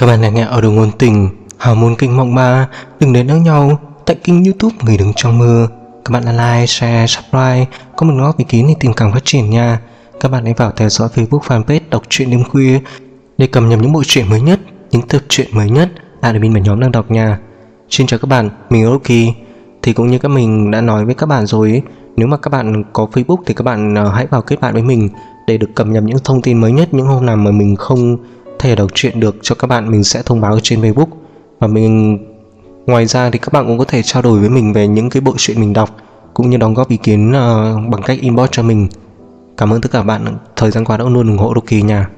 bạn đang nghe ở đầu ngôn tình hào môn kinh mộng ba. Đừng đến nỡ nhau tại kênh YouTube Người Đứng Trong Mơ. Các bạn like, share, subscribe, có một góp ý kiến để tìm càng phát triển nha. Các bạn hãy vào theo dõi Facebook fanpage Đọc Truyện Đêm Khuya để cập nhật những bộ truyện mới nhất, những tập truyện mới nhất admin và nhóm đang đọc nha. Xin chào các bạn, mình là Rocky. Thì cũng như các mình đã nói với các bạn rồi ấy, nếu mà các bạn có Facebook thì các bạn hãy vào kết bạn với mình để được cập nhật những thông tin mới nhất. Những hôm nào mà mình không thể đọc truyện được cho các bạn, mình sẽ thông báo trên Facebook. Và mình ngoài ra thì các bạn cũng có thể trao đổi với mình về những cái bộ truyện mình đọc, cũng như đóng góp ý kiến bằng cách inbox cho mình. Cảm ơn tất cả các bạn thời gian qua đã luôn ủng hộ Rocky nha.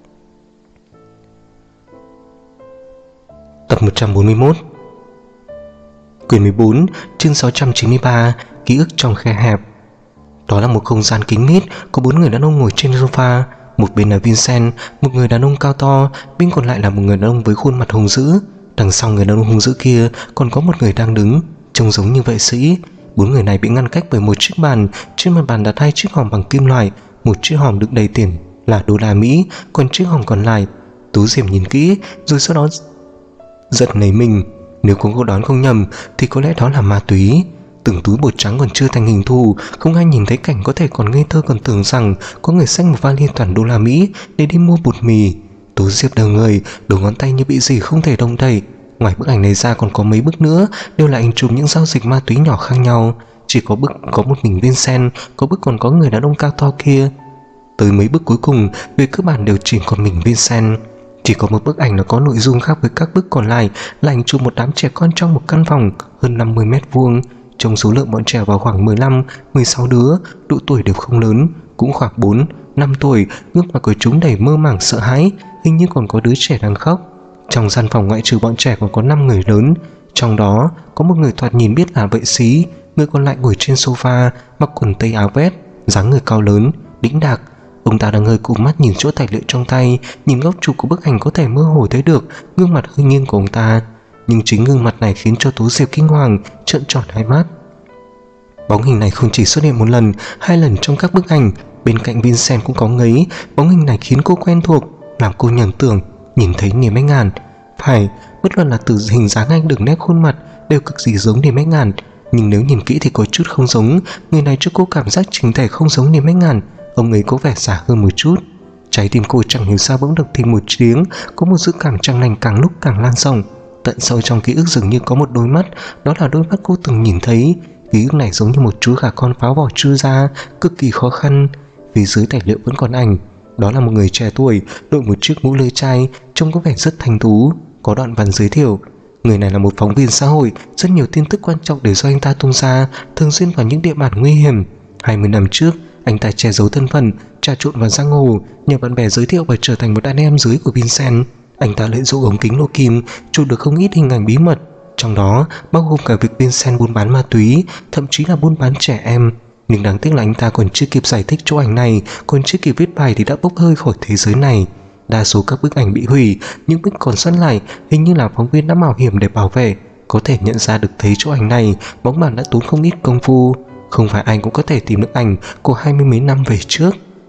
Tập 141, quyển 14, chương 693, ký ức trong khe hẹp. Đó là một không gian kín mít, có 4 người đàn ông ngồi trên sofa. Một bên là Vincent, một người đàn ông cao to, bên còn lại là một người đàn ông với khuôn mặt hung dữ. Đằng sau người đàn ông hung dữ kia còn có một người đang đứng, trông giống như vệ sĩ. 4 người này bị ngăn cách bởi một chiếc bàn. Trên mặt bàn đặt 2 chiếc hòm bằng kim loại. Một chiếc hòm đựng đầy tiền là đô la Mỹ, còn chiếc hòm còn lại. Tú Diệp nhìn kỹ rồi sau đó giật nảy mình. Nếu cô đoán không nhầm thì có lẽ đó là ma túy. Từng túi bột trắng còn chưa thành hình thù, không ai nhìn thấy cảnh có thể còn ngây thơ còn tưởng rằng có người xách một vali toàn đô la Mỹ để đi mua bột mì. Tú Diệp đờ người, đầu ngón tay như bị gì không thể động đậy. Ngoài bức ảnh này ra còn có mấy bức nữa, đều là ảnh chụp những giao dịch ma túy nhỏ khác nhau. Chỉ có bức có một mình Vincent, có bức còn có người đàn ông cao to kia. Tới mấy bức cuối cùng, về cơ bản đều chỉ còn mình Vincent. Chỉ có một bức ảnh nó có nội dung khác với các bức còn lại, là ảnh chụp một đám trẻ con trong một căn phòng hơn 50 mét vuông. Trong số lượng bọn trẻ vào khoảng 15-16 đứa, độ tuổi đều không lớn, cũng khoảng 4-5 tuổi, gương mặt của chúng đầy mơ màng sợ hãi, hình như còn có đứa trẻ đang khóc. Trong gian phòng ngoại trừ bọn trẻ còn có 5 người lớn, trong đó có một người thoạt nhìn biết là vệ sĩ, người còn lại ngồi trên sofa, mặc quần tây áo vest, dáng người cao lớn, đĩnh đạc. Ông ta đang hơi cụp mắt nhìn chỗ tài liệu trong tay, nhìn góc chụp của bức ảnh có thể mơ hồ thấy được gương mặt hơi nghiêng của ông ta. Nhưng chính gương mặt này khiến cho Tú Diệp kinh hoàng, trợn tròn hai mắt. Bóng hình này không chỉ xuất hiện một lần, 2 lần trong các bức ảnh. Bên cạnh Vincent cũng có ngấy. Bóng hình này khiến cô quen thuộc, làm cô nhầm tưởng nhìn thấy Niềm Bách Ngàn. Phải, bất luận là từ hình dáng hay đường nét khuôn mặt đều cực kỳ giống Niềm Bách Ngàn, nhưng nếu nhìn kỹ thì có chút không giống. Người này cho cô cảm giác chỉnh thể không giống Niềm Bách Ngàn, ông ấy có vẻ già hơn một chút. Trái tim cô chẳng hiểu sao bỗng được thêm một tiếng, có một dự cảm chẳng lành càng lúc càng lan rộng. Tận sâu trong ký ức dường như có một đôi mắt, đó là đôi mắt cô từng nhìn thấy. Ký ức này giống như một chú gà con phá vỏ chưa ra, cực kỳ khó khăn. Phía dưới tài liệu vẫn còn ảnh, đó là một người trẻ tuổi, đội một chiếc mũ lưỡi chai, trông có vẻ rất thanh tú. Có đoạn văn giới thiệu, người này là một phóng viên xã hội, rất nhiều tin tức quan trọng đều do anh ta tung ra, thường xuyên vào những địa bàn nguy hiểm. 20 năm trước, anh ta che giấu thân phận, trà trộn vào giang hồ, nhờ bạn bè giới thiệu và trở thành một đàn em dưới của Vincent. Anh ta lợi dụng ống kính lỗ kim chụp được không ít hình ảnh bí mật, trong đó bao gồm cả việc Vincent buôn bán ma túy, thậm chí là buôn bán trẻ em. Nhưng đáng tiếc là anh ta còn chưa kịp giải thích chỗ ảnh này, còn chưa kịp viết bài thì đã bốc hơi khỏi thế giới này. Đa số các bức ảnh bị hủy, những bức còn sót lại hình như là phóng viên đã mạo hiểm để bảo vệ. Có thể nhận ra được thấy chỗ ảnh này, bóng bàn đã tốn không ít công phu. Không phải ai cũng có thể tìm được ảnh của 20 mấy năm về trước.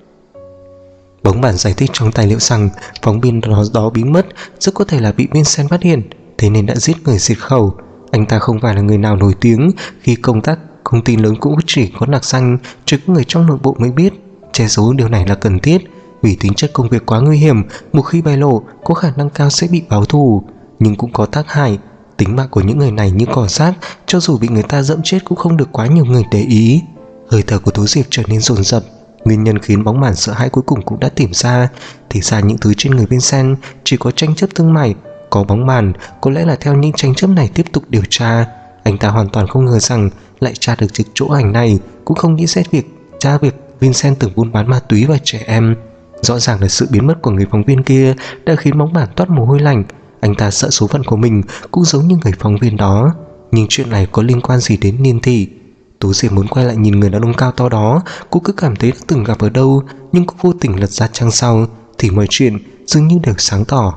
Bóng bản giải thích trong tài liệu rằng phóng viên đó biến mất, rất có thể là bị Vincent phát hiện, thế nên đã giết người diệt khẩu. Anh ta không phải là người nào nổi tiếng, khi công tác công ty lớn cũng chỉ có nặc danh, chỉ có người trong nội bộ mới biết. Che giấu điều này là cần thiết, vì tính chất công việc quá nguy hiểm, một khi bại lộ có khả năng cao sẽ bị báo thù, nhưng cũng có tác hại. Tính mạng của những người này như cỏ rác, cho dù bị người ta dẫm chết cũng không được quá nhiều người để ý. Hơi thở của Tú Diệp trở nên dồn dập. Nguyên nhân khiến bóng màn sợ hãi cuối cùng cũng đã tìm ra. Thì ra những thứ trên người Vincent chỉ có tranh chấp thương mại, có bóng màn, có lẽ là theo những tranh chấp này tiếp tục điều tra. Anh ta hoàn toàn không ngờ rằng lại tra được chỗ ảnh này, cũng không nghĩ xét tra việc Vincent từng buôn bán ma túy và trẻ em. Rõ ràng là sự biến mất của người phóng viên kia đã khiến bóng màn toát mồ hôi lạnh. Anh ta sợ số phận của mình cũng giống như người phóng viên đó. Nhưng chuyện này có liên quan gì đến Niên Thị? Tú Diệp muốn quay lại nhìn người đàn ông cao to đó. Cô cứ cảm thấy đã từng gặp ở đâu, nhưng cô vô tình lật ra trang sau thì mọi chuyện dường như đều sáng tỏ.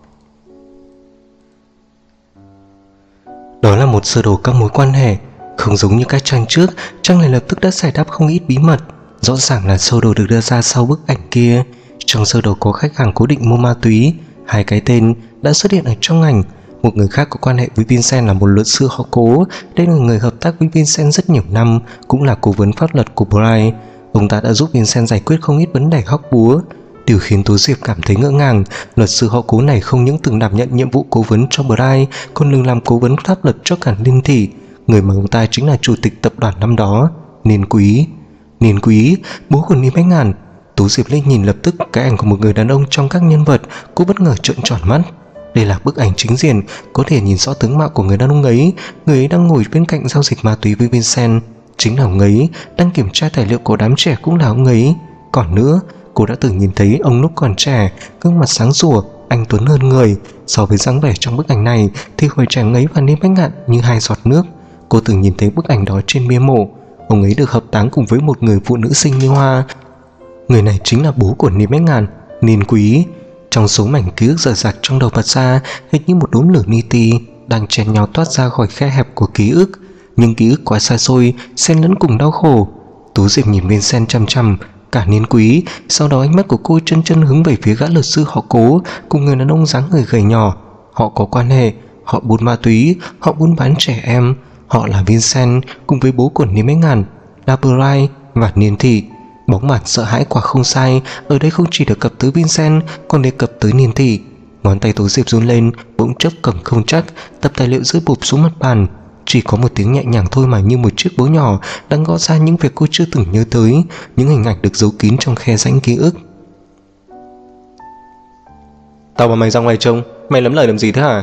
Đó là một sơ đồ các mối quan hệ. Không giống như các trang trước, trang này lập tức đã giải đáp không ít bí mật. Rõ ràng là sơ đồ được đưa ra sau bức ảnh kia. Trong sơ đồ có khách hàng cố định mua ma túy, Hai cái tên đã xuất hiện ở trong ảnh. Một người khác có quan hệ với Vincent là một luật sư họ Cố. Đây là người hợp tác với Vincent rất nhiều năm, cũng là cố vấn pháp luật của Bright. Ông ta đã giúp Vincent giải quyết không ít vấn đề hóc búa. Điều khiến Tố Diệp cảm thấy ngỡ ngàng, luật sư họ Cố này không những từng đảm nhận nhiệm vụ cố vấn cho Bright, còn từng làm cố vấn pháp luật cho cả Niên Thị. Người mà ông ta chính là chủ tịch tập đoàn năm đó, Niên Quý. Niên Quý, bố của Niên Bách Ngạn. Tố Diệp lên nhìn lập tức cái ảnh của một người đàn ông trong các nhân vật, cô bất ngờ trợn tròn mắt. Đây là bức ảnh chính diện, có thể nhìn rõ tướng mạo của người đàn ông ấy. Người ấy đang ngồi bên cạnh giao dịch ma túy với Vincent, chính là ông ấy. Đang kiểm tra tài liệu của đám trẻ cũng là ông ấy. Còn nữa, cô đã từng nhìn thấy ông lúc còn trẻ, gương mặt sáng sủa, anh tuấn hơn người. So với dáng vẻ trong bức ảnh này thì hồi trẻ ấy và Niên Bách Ngạn như hai giọt nước. Cô từng nhìn thấy bức ảnh đó trên bia mộ. Ông ấy được hợp táng cùng với một người phụ nữ xinh như hoa. Người này chính là bố của Niên Bách Ngạn, Niên Quý. Trong số mảnh ký ức rời rạc trong đầu bật ra, hình như một đốm lửa li ti đang chen nhau toát ra khỏi khe hẹp của ký ức. Nhưng ký ức quá xa xôi, xen lẫn cùng đau khổ. Tú Diệp nhìn Vincent chăm chăm, cả Niên Quý. Sau đó ánh mắt của cô chân chân hướng về phía gã luật sư họ Cố cùng người đàn ông dáng người gầy nhỏ. Họ có quan hệ, họ buôn ma túy, họ buôn bán trẻ em. Họ là Vincent cùng với bố của Niên Bách Ngạn, là Bright và Niên Thị. Bóng màn sợ hãi quả không sai, ở đây không chỉ đề cập tới Vincent, còn đề cập tới Niên Thị. Ngón tay Tố Diệp run lên, bỗng chốc cầm không chắc, tập tài liệu rơi bụp xuống mặt bàn. Chỉ có một tiếng nhẹ nhàng thôi mà như một chiếc búa nhỏ đang gõ ra những việc cô chưa từng nhớ tới, những hình ảnh được giấu kín trong khe rãnh ký ức. Tao bảo mày ra ngoài trông, mày lắm lời làm gì thế hả?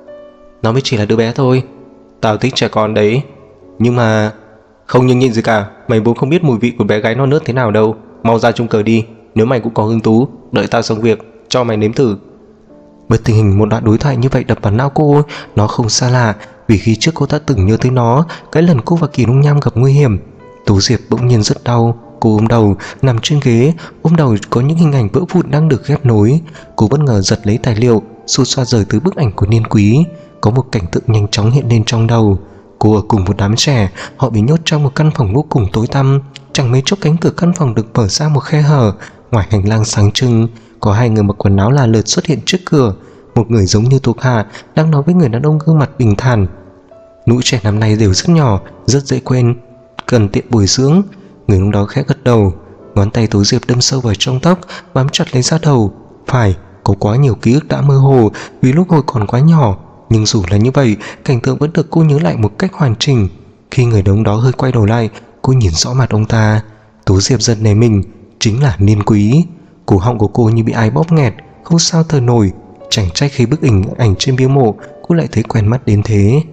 Nó mới chỉ là đứa bé thôi. Tao thích trẻ con đấy. Nhưng mà... Không nhưng nhịn gì cả, mày vốn không biết mùi vị của bé gái non nớt thế nào đâu. Mau ra chung cờ đi, nếu mày cũng có hứng thú, đợi tao xong việc, cho mày nếm thử. Bất tình hình một đoạn đối thoại như vậy đập vào não cô. Nó không xa lạ, vì khi trước cô đã từng nhớ tới nó, cái lần cô và Kỳ Nông Nham gặp nguy hiểm. Tố Diệp bỗng nhiên rất đau. Cô ôm đầu, nằm trên ghế, ôm đầu có những hình ảnh vỡ vụn đang được ghép nối. Cô bất ngờ giật lấy tài liệu, xô xoa rời từ bức ảnh của Niên Quý. Có một cảnh tượng nhanh chóng hiện lên trong đầu. Cô ở cùng một đám trẻ, họ bị nhốt trong một căn phòng vô cùng tối tăm. Chẳng mấy chốc cánh cửa căn phòng được mở ra một khe hở. Ngoài hành lang sáng trưng, có hai người mặc quần áo là lượt xuất hiện trước cửa. Một người giống như thuộc hạ đang nói với người đàn ông gương mặt bình thản. Lũ trẻ năm nay đều rất nhỏ, rất dễ quên, cần tiện bồi dưỡng. Người lúc đó khẽ gật đầu. Ngón tay Tố Diệp đâm sâu vào trong tóc, bám chặt lấy da đầu. Phải, có quá nhiều ký ức đã mơ hồ vì lúc hồi còn quá nhỏ. Nhưng dù là như vậy, cảnh tượng vẫn được cô nhớ lại một cách hoàn chỉnh. Khi người đàn ông đó hơi quay đầu lại, cô nhìn rõ mặt ông ta. Tố Diệp giật nảy mình, chính là Niên Quý. Cổ họng của cô như bị ai bóp nghẹt, không sao thở nổi. Chẳng trách khi bức ảnh trên bia mộ, cô lại thấy quen mắt đến thế.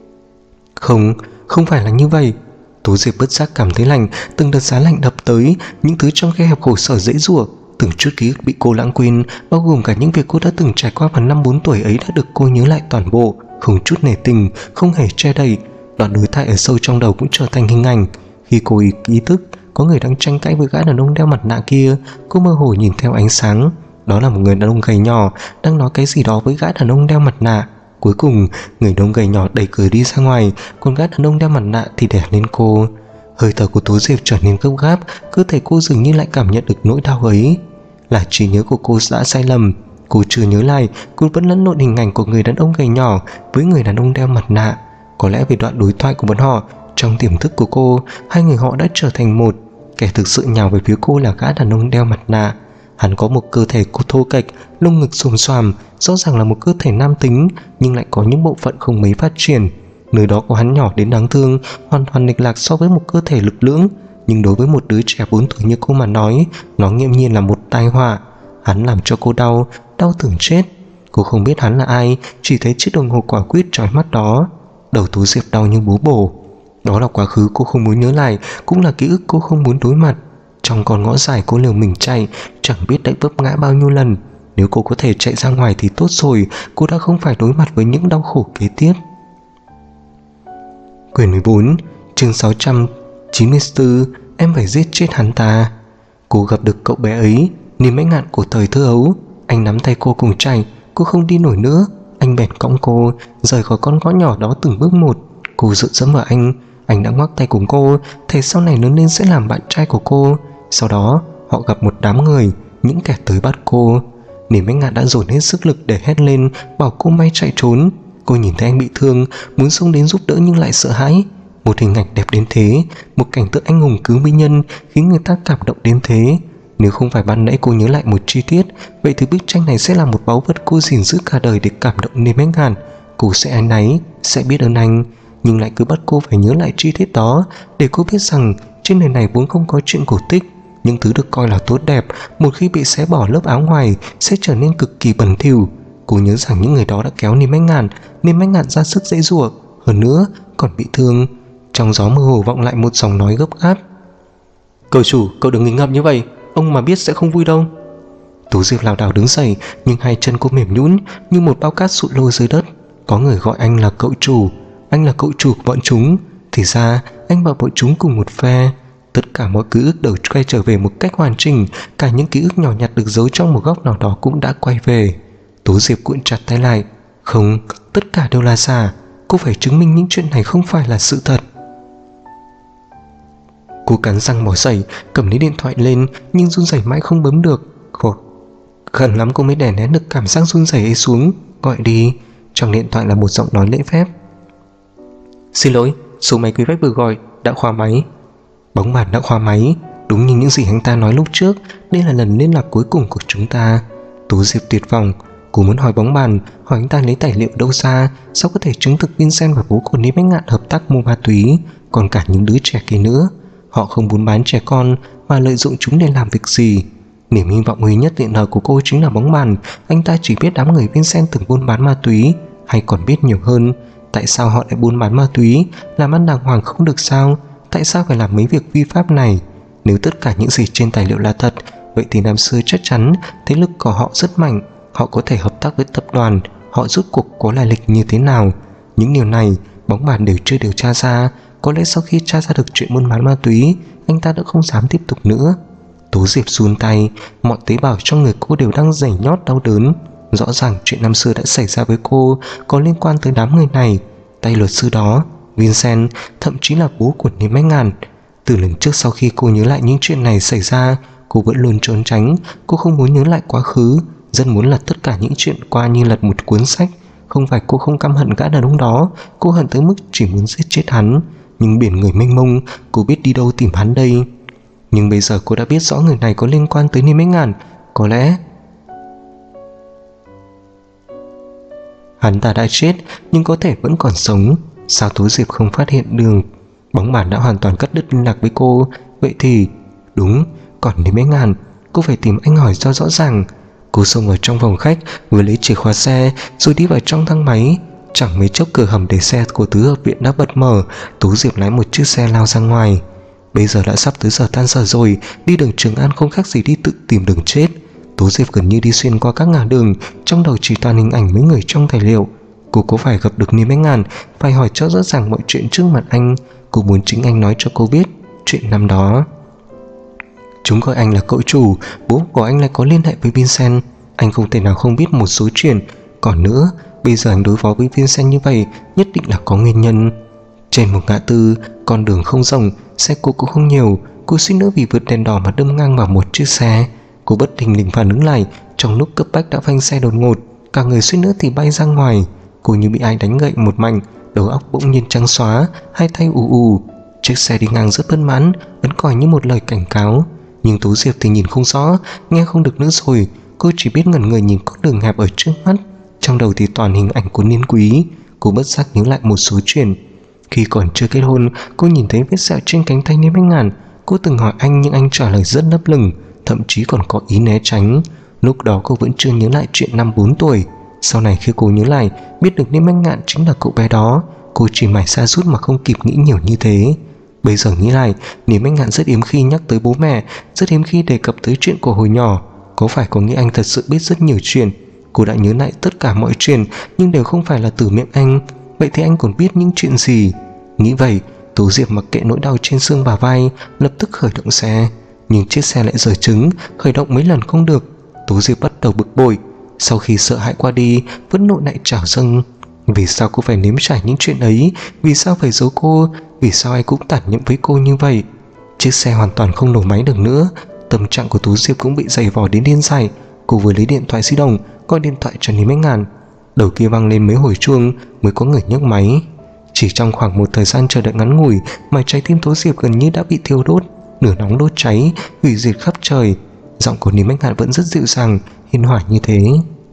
Không phải là như vậy. Tố Diệp bất giác cảm thấy lạnh, từng đợt giá lạnh đập tới, những thứ trong khe hẹp khổ sở dễ dụa. Từng chút ký ức bị cô lãng quên, bao gồm cả những việc cô đã từng trải qua vào năm 4 tuổi ấy đã được cô nhớ lại toàn bộ, không chút nể tình, không hề che đậy. Đoạn đối thoại ở sâu trong đầu cũng trở thành hình ảnh. Khi cô ý thức có người đang tranh cãi với gã đàn ông đeo mặt nạ kia, cô mơ hồ nhìn theo ánh sáng. Đó là một người đàn ông gầy nhỏ đang nói cái gì đó với gã đàn ông đeo mặt nạ. Cuối cùng, người đàn ông gầy nhỏ đẩy cửa đi ra ngoài, còn gã đàn ông đeo mặt nạ thì đè lên cô. Hơi thở của Tố Diệp trở nên gấp gáp, cơ thể cô dường như lại cảm nhận được nỗi đau ấy. Là trí nhớ của cô đã sai lầm. Cô chưa nhớ lại, cô vẫn lẫn lộn hình ảnh của người đàn ông gầy nhỏ với người đàn ông đeo mặt nạ. Có lẽ vì đoạn đối thoại của bọn họ, trong tiềm thức của cô, hai người họ đã trở thành một. Kẻ thực sự nhào về phía cô là gã đàn ông đeo mặt nạ. Hắn có một cơ thể cô thô kệch, lông ngực xồm xoàm, rõ ràng là một cơ thể nam tính, nhưng lại có những bộ phận không mấy phát triển. Nơi đó của hắn nhỏ đến đáng thương, hoàn toàn lệch lạc so với một cơ thể lực lưỡng. Nhưng đối với một đứa trẻ 4 tuổi như cô mà nói, nó nghiêm nhiên là một tai họa. Hắn làm cho cô đau tưởng chết. Cô không biết hắn là ai, chỉ thấy chiếc đồng hồ quả quýt chói mắt đó. Đầu Tố Diệp đau như búa bổ. Đó là quá khứ cô không muốn nhớ lại, cũng là ký ức cô không muốn đối mặt. Trong con ngõ dài cô liều mình chạy, chẳng biết đã vấp ngã bao nhiêu lần. Nếu cô có thể chạy ra ngoài thì tốt rồi, cô đã không phải đối mặt với những đau khổ kế tiếp. Quyển 14, chương 694, em phải giết chết hắn ta. Cô gặp được cậu bé ấy, niềm mãnh ngạn của thời thơ ấu. Anh nắm tay cô cùng chạy, cô không đi nổi nữa. Anh bèn cõng cô rời khỏi con ngõ nhỏ đó từng bước một. Cô dựa dẫm vào anh đã ngoắc tay cùng cô, thề sau này lớn lên sẽ làm bạn trai của cô. Sau đó họ gặp một đám người, những kẻ tới bắt cô. Niềm Bách Ngạn đã dồn hết sức lực để hét lên bảo cô may chạy trốn. Cô nhìn thấy anh bị thương, muốn xông đến giúp đỡ nhưng lại sợ hãi. Một hình ảnh đẹp đến thế, một cảnh tượng anh hùng cứu mỹ nhân khiến người ta cảm động đến thế. Nếu không phải ban nãy cô nhớ lại một chi tiết, vậy thì bức tranh này sẽ là một báu vật cô gìn giữ cả đời để cảm động Niềm Bách Ngạn. Cô sẽ áy náy, sẽ biết ơn anh, nhưng lại cứ bắt cô phải nhớ lại chi tiết đó để cô biết rằng trên đời này vốn không có chuyện cổ tích. Những thứ được coi là tốt đẹp một khi bị xé bỏ lớp áo ngoài sẽ trở nên cực kỳ bẩn thỉu. Cô nhớ rằng những người đó đã kéo Niềm Bách Ngạn ra sức giãy giụa, hơn nữa còn bị thương. Trong gió mơ hồ vọng lại một giọng nói gấp gáp: "Cậu chủ, cậu đừng nghịch ngợm như vậy, ông mà biết sẽ không vui đâu." Tú Diệp lảo đảo đứng dậy, nhưng hai chân cô mềm nhũn như một bao cát sụt lôi dưới đất. Có người gọi anh là cậu chủ, anh là cậu chủ của bọn chúng. Thì ra anh và bọn chúng cùng một phe. Tất cả mọi ký ức đều quay trở về một cách hoàn chỉnh, cả những ký ức nhỏ nhặt được giấu trong một góc nào đó cũng đã quay về. Tú Diệp cuộn chặt tay lại. Không, tất cả đều là giả. Cô phải chứng minh những chuyện này không phải là sự thật. Cô cắn răng bỏ dậy, cầm lấy điện thoại lên, nhưng run rẩy mãi không bấm được. Gần lắm cô mới đè nén được cảm giác run rẩy ấy xuống. Gọi đi. Trong điện thoại là một giọng nói lễ phép: "Xin lỗi, số máy quý khách vừa gọi đã khóa máy." Bóng bàn đã khóa máy. Đúng như những gì anh ta nói lúc trước, đây là lần liên lạc cuối cùng của chúng ta. Tú Diệp tuyệt vọng. Cô muốn hỏi bóng bàn, hỏi anh ta lấy tài liệu đâu ra, sao có thể chứng thực Vincent và bố của Niềm Bách Ngạn hợp tác mua ma túy, còn cả những đứa trẻ kia nữa. Họ không muốn bán trẻ con mà lợi dụng chúng để làm việc gì. Niềm hy vọng duy nhất hiện giờ của cô chính là bóng bàn. Anh ta chỉ biết đám người Vincent từng buôn bán ma túy, hay còn biết nhiều hơn. Tại sao họ lại buôn bán ma túy? Làm ăn đàng hoàng không được sao? Tại sao phải làm mấy việc vi pháp này? Nếu tất cả những gì trên tài liệu là thật, vậy thì năm xưa chắc chắn thế lực của họ rất mạnh. Họ có thể hợp tác với tập đoàn. Họ rốt cuộc có lai lịch như thế nào? Những điều này bóng bàn đều chưa điều tra ra. Có lẽ sau khi tra ra được chuyện buôn bán ma túy, anh ta đã không dám tiếp tục nữa. Tú Diệp run tay, mọi tế bào trong người cô đều đang nhảy nhót đau đớn. Rõ ràng chuyện năm xưa đã xảy ra với cô có liên quan tới đám người này, tay luật sư đó, Vincent, thậm chí là bố của Niềm Bách Ngạn. Từ lần trước sau khi cô nhớ lại những chuyện này xảy ra, cô vẫn luôn trốn tránh. Cô không muốn nhớ lại quá khứ, rất muốn lật tất cả những chuyện qua như lật một cuốn sách. Không phải cô không căm hận gã đàn ông đó, cô hận tới mức chỉ muốn giết chết hắn. Nhưng biển người mênh mông, cô biết đi đâu tìm hắn đây. Nhưng bây giờ cô đã biết rõ người này có liên quan tới Niềm Bách Ngạn. Có lẽ hắn ta đã chết, nhưng có thể vẫn còn sống. Sao Tú Diệp không phát hiện được? Bóng bàn đã hoàn toàn cắt đứt liên lạc với cô. Vậy thì đúng, còn Niềm Bách Ngạn, cô phải tìm anh hỏi cho rõ ràng. Cô xông vào trong phòng khách, vừa lấy chìa khóa xe rồi đi vào trong thang máy. Chẳng mấy chốc cửa hầm để xe của tứ hợp viện đã bật mở. Tú Diệp lái một chiếc xe lao ra ngoài. Bây giờ đã sắp tới giờ tan sở rồi, đi đường Trường An không khác gì đi tự tìm đường chết. Tú Diệp gần như đi xuyên qua các ngã đường, trong đầu chỉ toàn hình ảnh mấy người trong tài liệu. Cô có phải gặp được Niềm Bách Ngạn, phải hỏi cho rõ ràng mọi chuyện trước mặt anh. Cô muốn chính anh nói cho cô biết chuyện năm đó. Chúng gọi anh là cậu chủ, bố của anh lại có liên hệ với Vincent. Anh không thể nào không biết một số chuyện. Còn nữa, bây giờ anh đối phó với Vincent như vậy nhất định là có nguyên nhân. Trên một ngã tư, con đường không rộng, xe cộ cũng không nhiều. Cô suýt nữa vì vượt đèn đỏ mà đâm ngang vào một chiếc xe. Cô bất thình lình phản ứng lại, trong lúc cấp bách đã phanh xe đột ngột, cả người suýt nữa thì bay ra ngoài. Cô như bị ai đánh gậy một mạnh, đầu óc bỗng nhiên trắng xóa, hai tay ù ù. Chiếc xe đi ngang rất bất mãn, vẫn còi như một lời cảnh cáo. Nhưng Tú Diệp thì nhìn không rõ, nghe không được nữa rồi. Cô chỉ biết ngẩn người nhìn con đường hẹp ở trước mắt, trong đầu thì toàn hình ảnh của Niên Quý. Cô bất giác nhớ lại một số chuyện. Khi còn chưa kết hôn, cô nhìn thấy vết sẹo trên cánh tay Niềm Bách Ngạn. Cô từng hỏi anh nhưng anh trả lời rất lấp lửng, thậm chí còn có ý né tránh. Lúc đó cô vẫn chưa nhớ lại chuyện năm 4 tuổi. Sau này khi cô nhớ lại, biết được Niềm Bách Ngạn chính là cậu bé đó, cô chỉ mải sa sút mà không kịp nghĩ nhiều như thế. Bây giờ nghĩ lại, Niềm Bách Ngạn rất hiếm khi nhắc tới bố mẹ, rất hiếm khi đề cập tới chuyện của hồi nhỏ. Có phải có nghĩa anh thật sự biết rất nhiều chuyện? Cô đã nhớ lại tất cả mọi chuyện, nhưng đều không phải là từ miệng anh. Vậy thì anh còn biết những chuyện gì? Nghĩ vậy, Tú Diệp mặc kệ nỗi đau trên xương bả vai, lập tức khởi động xe. Nhưng chiếc xe lại dở trứng, khởi động mấy lần không được. Tú Diệp bắt đầu bực bội. Sau khi sợ hãi qua đi, vẫn nộ lại trào dâng. Vì sao cô phải nếm trải những chuyện ấy? Vì sao phải giấu cô? Vì sao ai cũng tản nhẫn với cô như vậy? Chiếc xe hoàn toàn không nổ máy được nữa. Tâm trạng của Tú Diệp cũng bị dày vò đến điên dại. Cô vừa lấy điện thoại di động gọi điện thoại cho Lý Bách Ngạn. Đầu kia vang lên mấy hồi chuông mới có người nhấc máy. Chỉ trong khoảng một thời gian chờ đợi ngắn ngủi mà trái tim Tố Diệp gần như đã bị thiêu đốt, lửa nóng đốt cháy, hủy diệt khắp trời. Giọng của Lý Bách Ngạn vẫn rất dịu dàng, hiền hòa như thế.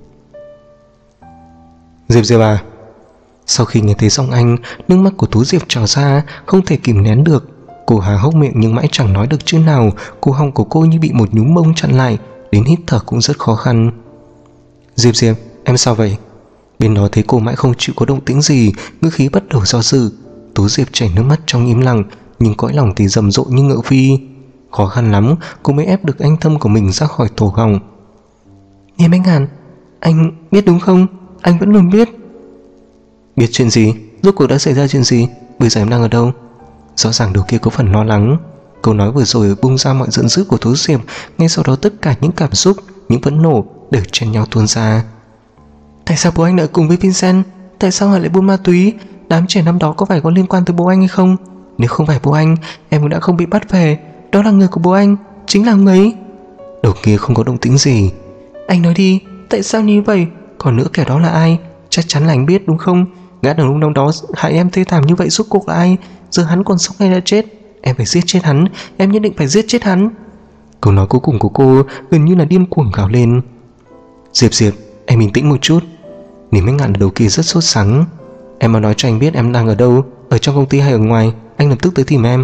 Diệp à. Sau khi nghe thấy giọng anh, nước mắt của Tố Diệp trào ra, không thể kìm nén được. Cô há hốc miệng nhưng mãi chẳng nói được chữ nào. Cổ họng của cô như bị một nhúm bông chặn lại, đến hít thở cũng rất khó khăn. Diệp, em sao vậy? Bên đó thấy cô mãi không chịu có động tĩnh gì, ngữ khí bắt đầu do dự. Tố Diệp chảy nước mắt trong im lặng, nhưng cõi lòng thì rầm rộ như ngựa phi. Khó khăn lắm cô mới ép được anh thâm của mình ra khỏi tổ họng. Nghe Bách Ngạn, anh biết đúng không? Anh vẫn luôn biết. Biết chuyện gì? Rốt cuộc đã xảy ra chuyện gì? Bây giờ em đang ở đâu? Rõ ràng đầu kia có phần lo lắng. Câu nói vừa rồi bung ra mọi giận dữ của Tố Diệp. Ngay sau đó tất cả những cảm xúc, những phẫn nộ đều chen nhau tuôn ra. Tại sao bố anh lại cùng với Vincent? Tại sao họ lại buôn ma túy? Đám trẻ năm đó có phải có liên quan tới bố anh hay không? Nếu không phải bố anh, em cũng đã không bị bắt về. Đó là người của bố anh, chính là người ấy. Đầu kia không có động tĩnh gì. Anh nói đi, tại sao như vậy? Còn nữa kẻ đó là ai? Chắc chắn là anh biết đúng không? Gã đàn ông đó hại em thê thảm như vậy rốt cuộc là ai? Giờ hắn còn sống hay đã chết? Em phải giết chết hắn, em nhất định phải giết chết hắn. Câu nói cuối cùng của cô gần như là điên cuồng gào lên. Diệp, em bình tĩnh một chút. Lý Bách Ngạn ở đầu kia rất sốt sắng. Em mau nói cho anh biết em đang ở đâu, ở trong công ty hay ở ngoài, anh lập tức tới tìm em.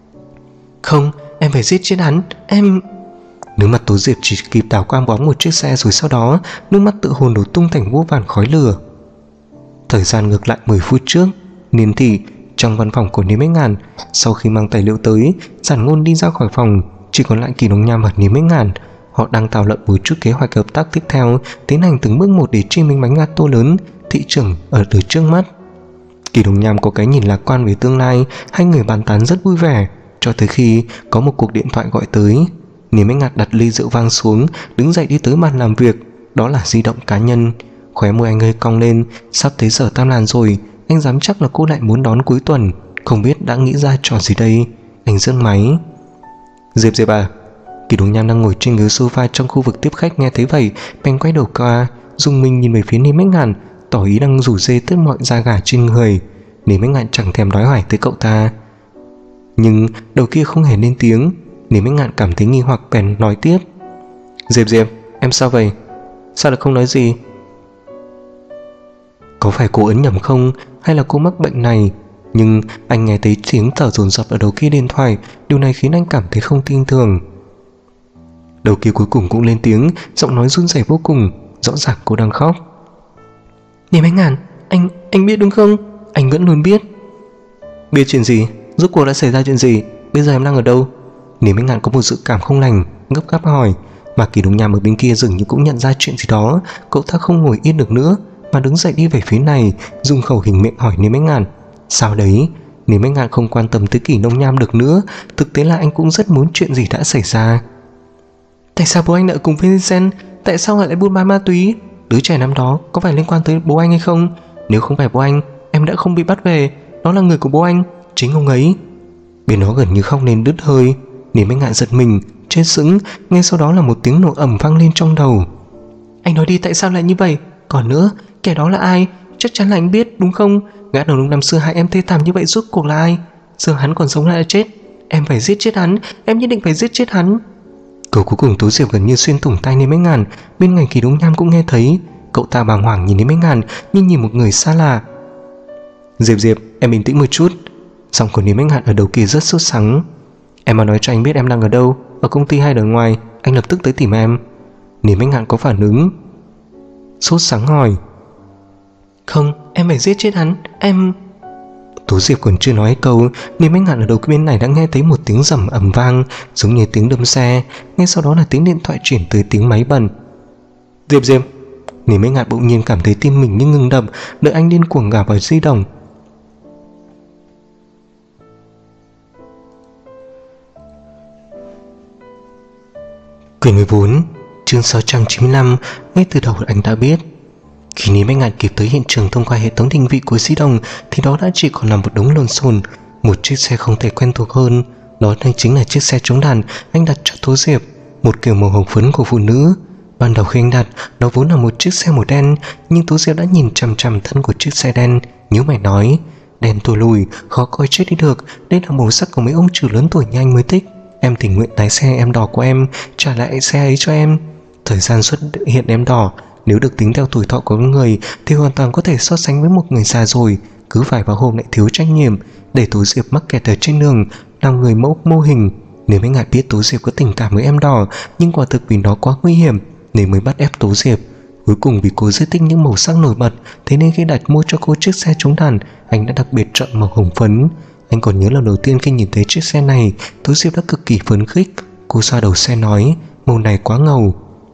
Không, em phải giết chết hắn, em... Nước mắt Tố Diệp chỉ kịp đảo qua bóng một chiếc xe, rồi sau đó nước mắt tự hồn đổ tung thành vô vàn khói lửa. Thời gian ngược lại 10 phút trước, Niên thị trong văn phòng của Lý Bách Ngạn. Sau khi mang tài liệu tới, Giản Ngôn đi ra khỏi phòng, chỉ còn lại Kỳ Đồng Nham và Lý Bách Ngạn. Họ đang thảo luận một chút kế hoạch hợp tác tiếp theo, tiến hành từng bước một để truy minh bánh gato lớn thị trường ở từ trước mắt. Kỳ Đồng Nham có cái nhìn lạc quan về tương lai, hai người bàn tán rất vui vẻ, cho tới khi có một cuộc điện thoại gọi tới. Lý Bách Ngạn đặt ly rượu vang xuống, đứng dậy đi tới bàn làm việc. Đó là di động cá nhân. Khóe môi anh hơi cong lên, sắp tới giờ tam làn rồi, anh dám chắc là cô lại muốn đón cuối tuần. Không biết đã nghĩ ra trò gì đây. Anh giơ máy. Diệp à. Kỳ Đồng Nham đang ngồi trên ghế sofa trong khu vực tiếp khách nghe thấy vậy, bèn quay đầu qua, rung mình nhìn về phía Lý Bách Ngạn, tỏ ý đang rủ dê tất mọi da gà trên người. Lý Bách Ngạn chẳng thèm nói hỏi tới cậu ta, nhưng đầu kia không hề lên tiếng. Lý Bách Ngạn cảm thấy nghi hoặc bèn nói tiếp. Diệp, em sao vậy? Sao lại không nói gì? Có phải cô ấn nhầm không, hay là cô mắc bệnh này? Nhưng anh nghe thấy tiếng thở dồn dập ở đầu kia điện thoại. Điều này khiến anh cảm thấy không tin tưởng. Đầu kia cuối cùng cũng lên tiếng, giọng nói run rẩy vô cùng. Rõ ràng cô đang khóc. Lý Bách Ngạn, anh biết đúng không? Anh vẫn luôn biết. Biết chuyện gì? Rốt cuộc đã xảy ra chuyện gì? Bây giờ em đang ở đâu? Lý Bách Ngạn có một dự cảm không lành, gấp gáp hỏi. Mà Kỳ Đồng Nham ở bên kia dường như cũng nhận ra chuyện gì đó. Cậu ta không ngồi yên được nữa mà đứng dậy đi về phía này, dùng khẩu hình miệng hỏi Lý Bách Ngạn. Sao đấy? Lý Bách Ngạn không quan tâm tới Kỳ Đồng Nham được nữa. Thực tế là anh cũng rất muốn chuyện gì đã xảy ra. Tại sao bố anh lại cùng Vincent? Tại sao lại buôn bán ma túy? Đứa trẻ năm đó có phải liên quan tới bố anh hay không? Nếu không phải bố anh, em đã không bị bắt về. Đó là người của bố anh, chính ông ấy. Bên đó gần như khóc nên đứt hơi. Lý Bách Ngạn giật mình, chết sững. Ngay sau đó là một tiếng nổ ầm vang lên trong đầu. Anh nói đi, tại sao lại như vậy? Còn nữa, kẻ đó là ai? Chắc chắn là anh biết đúng không? Gã đàn ông năm xưa hại em thê thảm như vậy rốt cuộc là ai? Giờ hắn còn sống hay là chết? Em phải giết chết hắn, em nhất định phải giết chết hắn. Câu cuối cùng Tố Diệp gần như xuyên thủng tai Lý Bách Ngạn. Bên ngoài Kỳ Đồng Nham cũng nghe thấy. Cậu ta bàng hoàng nhìn Lý Bách Ngạn như nhìn một người xa lạ. Diệp, em bình tĩnh một chút. Giọng của Lý Bách Ngạn ở đầu kia rất sốt sắng. Em mà nói cho anh biết em đang ở đâu, ở công ty hay ở ngoài, anh lập tức tới tìm em. Lý Bách Ngạn có phản ứng, sốt sắng hỏi. Không, em phải giết chết hắn, em... Tố Diệp còn chưa nói câu, Lý Bách Ngạn ở đầu bên này đã nghe thấy một tiếng rầm ầm vang, giống như tiếng đâm xe. Ngay sau đó là tiếng điện thoại chuyển tới tiếng máy bận. Diệp. Lý Bách Ngạn bỗng nhiên cảm thấy tim mình như ngừng đập, đợi anh điên cuồng gào vào di động. Quyển 14, chương 695. Ngay từ đầu anh đã biết. Khi Lý Bách Ngạn kịp tới hiện trường thông qua hệ thống định vị của di động thì đó đã chỉ còn là một đống lộn xộn. Một chiếc xe không thể quen thuộc hơn, đó chính là chiếc xe chống đạn anh đặt cho Tố Diệp, một kiểu màu hồng phấn của phụ nữ. Ban đầu khi anh đặt, nó vốn là một chiếc xe màu đen, nhưng Tú Diệp đã nhìn chằm chằm thân của chiếc xe đen, nhíu mày nói: đen thui lùi, khó coi chết đi được, đây là màu sắc của mấy ông chủ lớn tuổi như anh mới thích. Em tình nguyện lái xe em đỏ của em, trả lại xe ấy cho em. Thời gian xuất hiện em đỏ, nếu được tính theo tuổi thọ của con người thì hoàn toàn có thể so sánh với một người già rồi. Cứ vài ba hôm lại thiếu trách nhiệm, để Tú Diệp mắc kẹt ở trên đường, làm người mẫu mô hình. Nếu mấy ngài biết Tú Diệp có tình cảm với em đỏ, nhưng quả thực vì nó quá nguy hiểm nên mới bắt ép Tú Diệp. Cuối cùng vì cô rất thích những màu sắc nổi bật, thế nên khi đặt mua cho cô chiếc xe chống đàn, anh đã đặc biệt chọn màu hồng phấn. Anh còn nhớ lần đầu tiên khi nhìn thấy chiếc xe này, Tú Diệp đã cực kỳ phấn khích. Cô xoa đầu xe nói: màu này quá ngầu.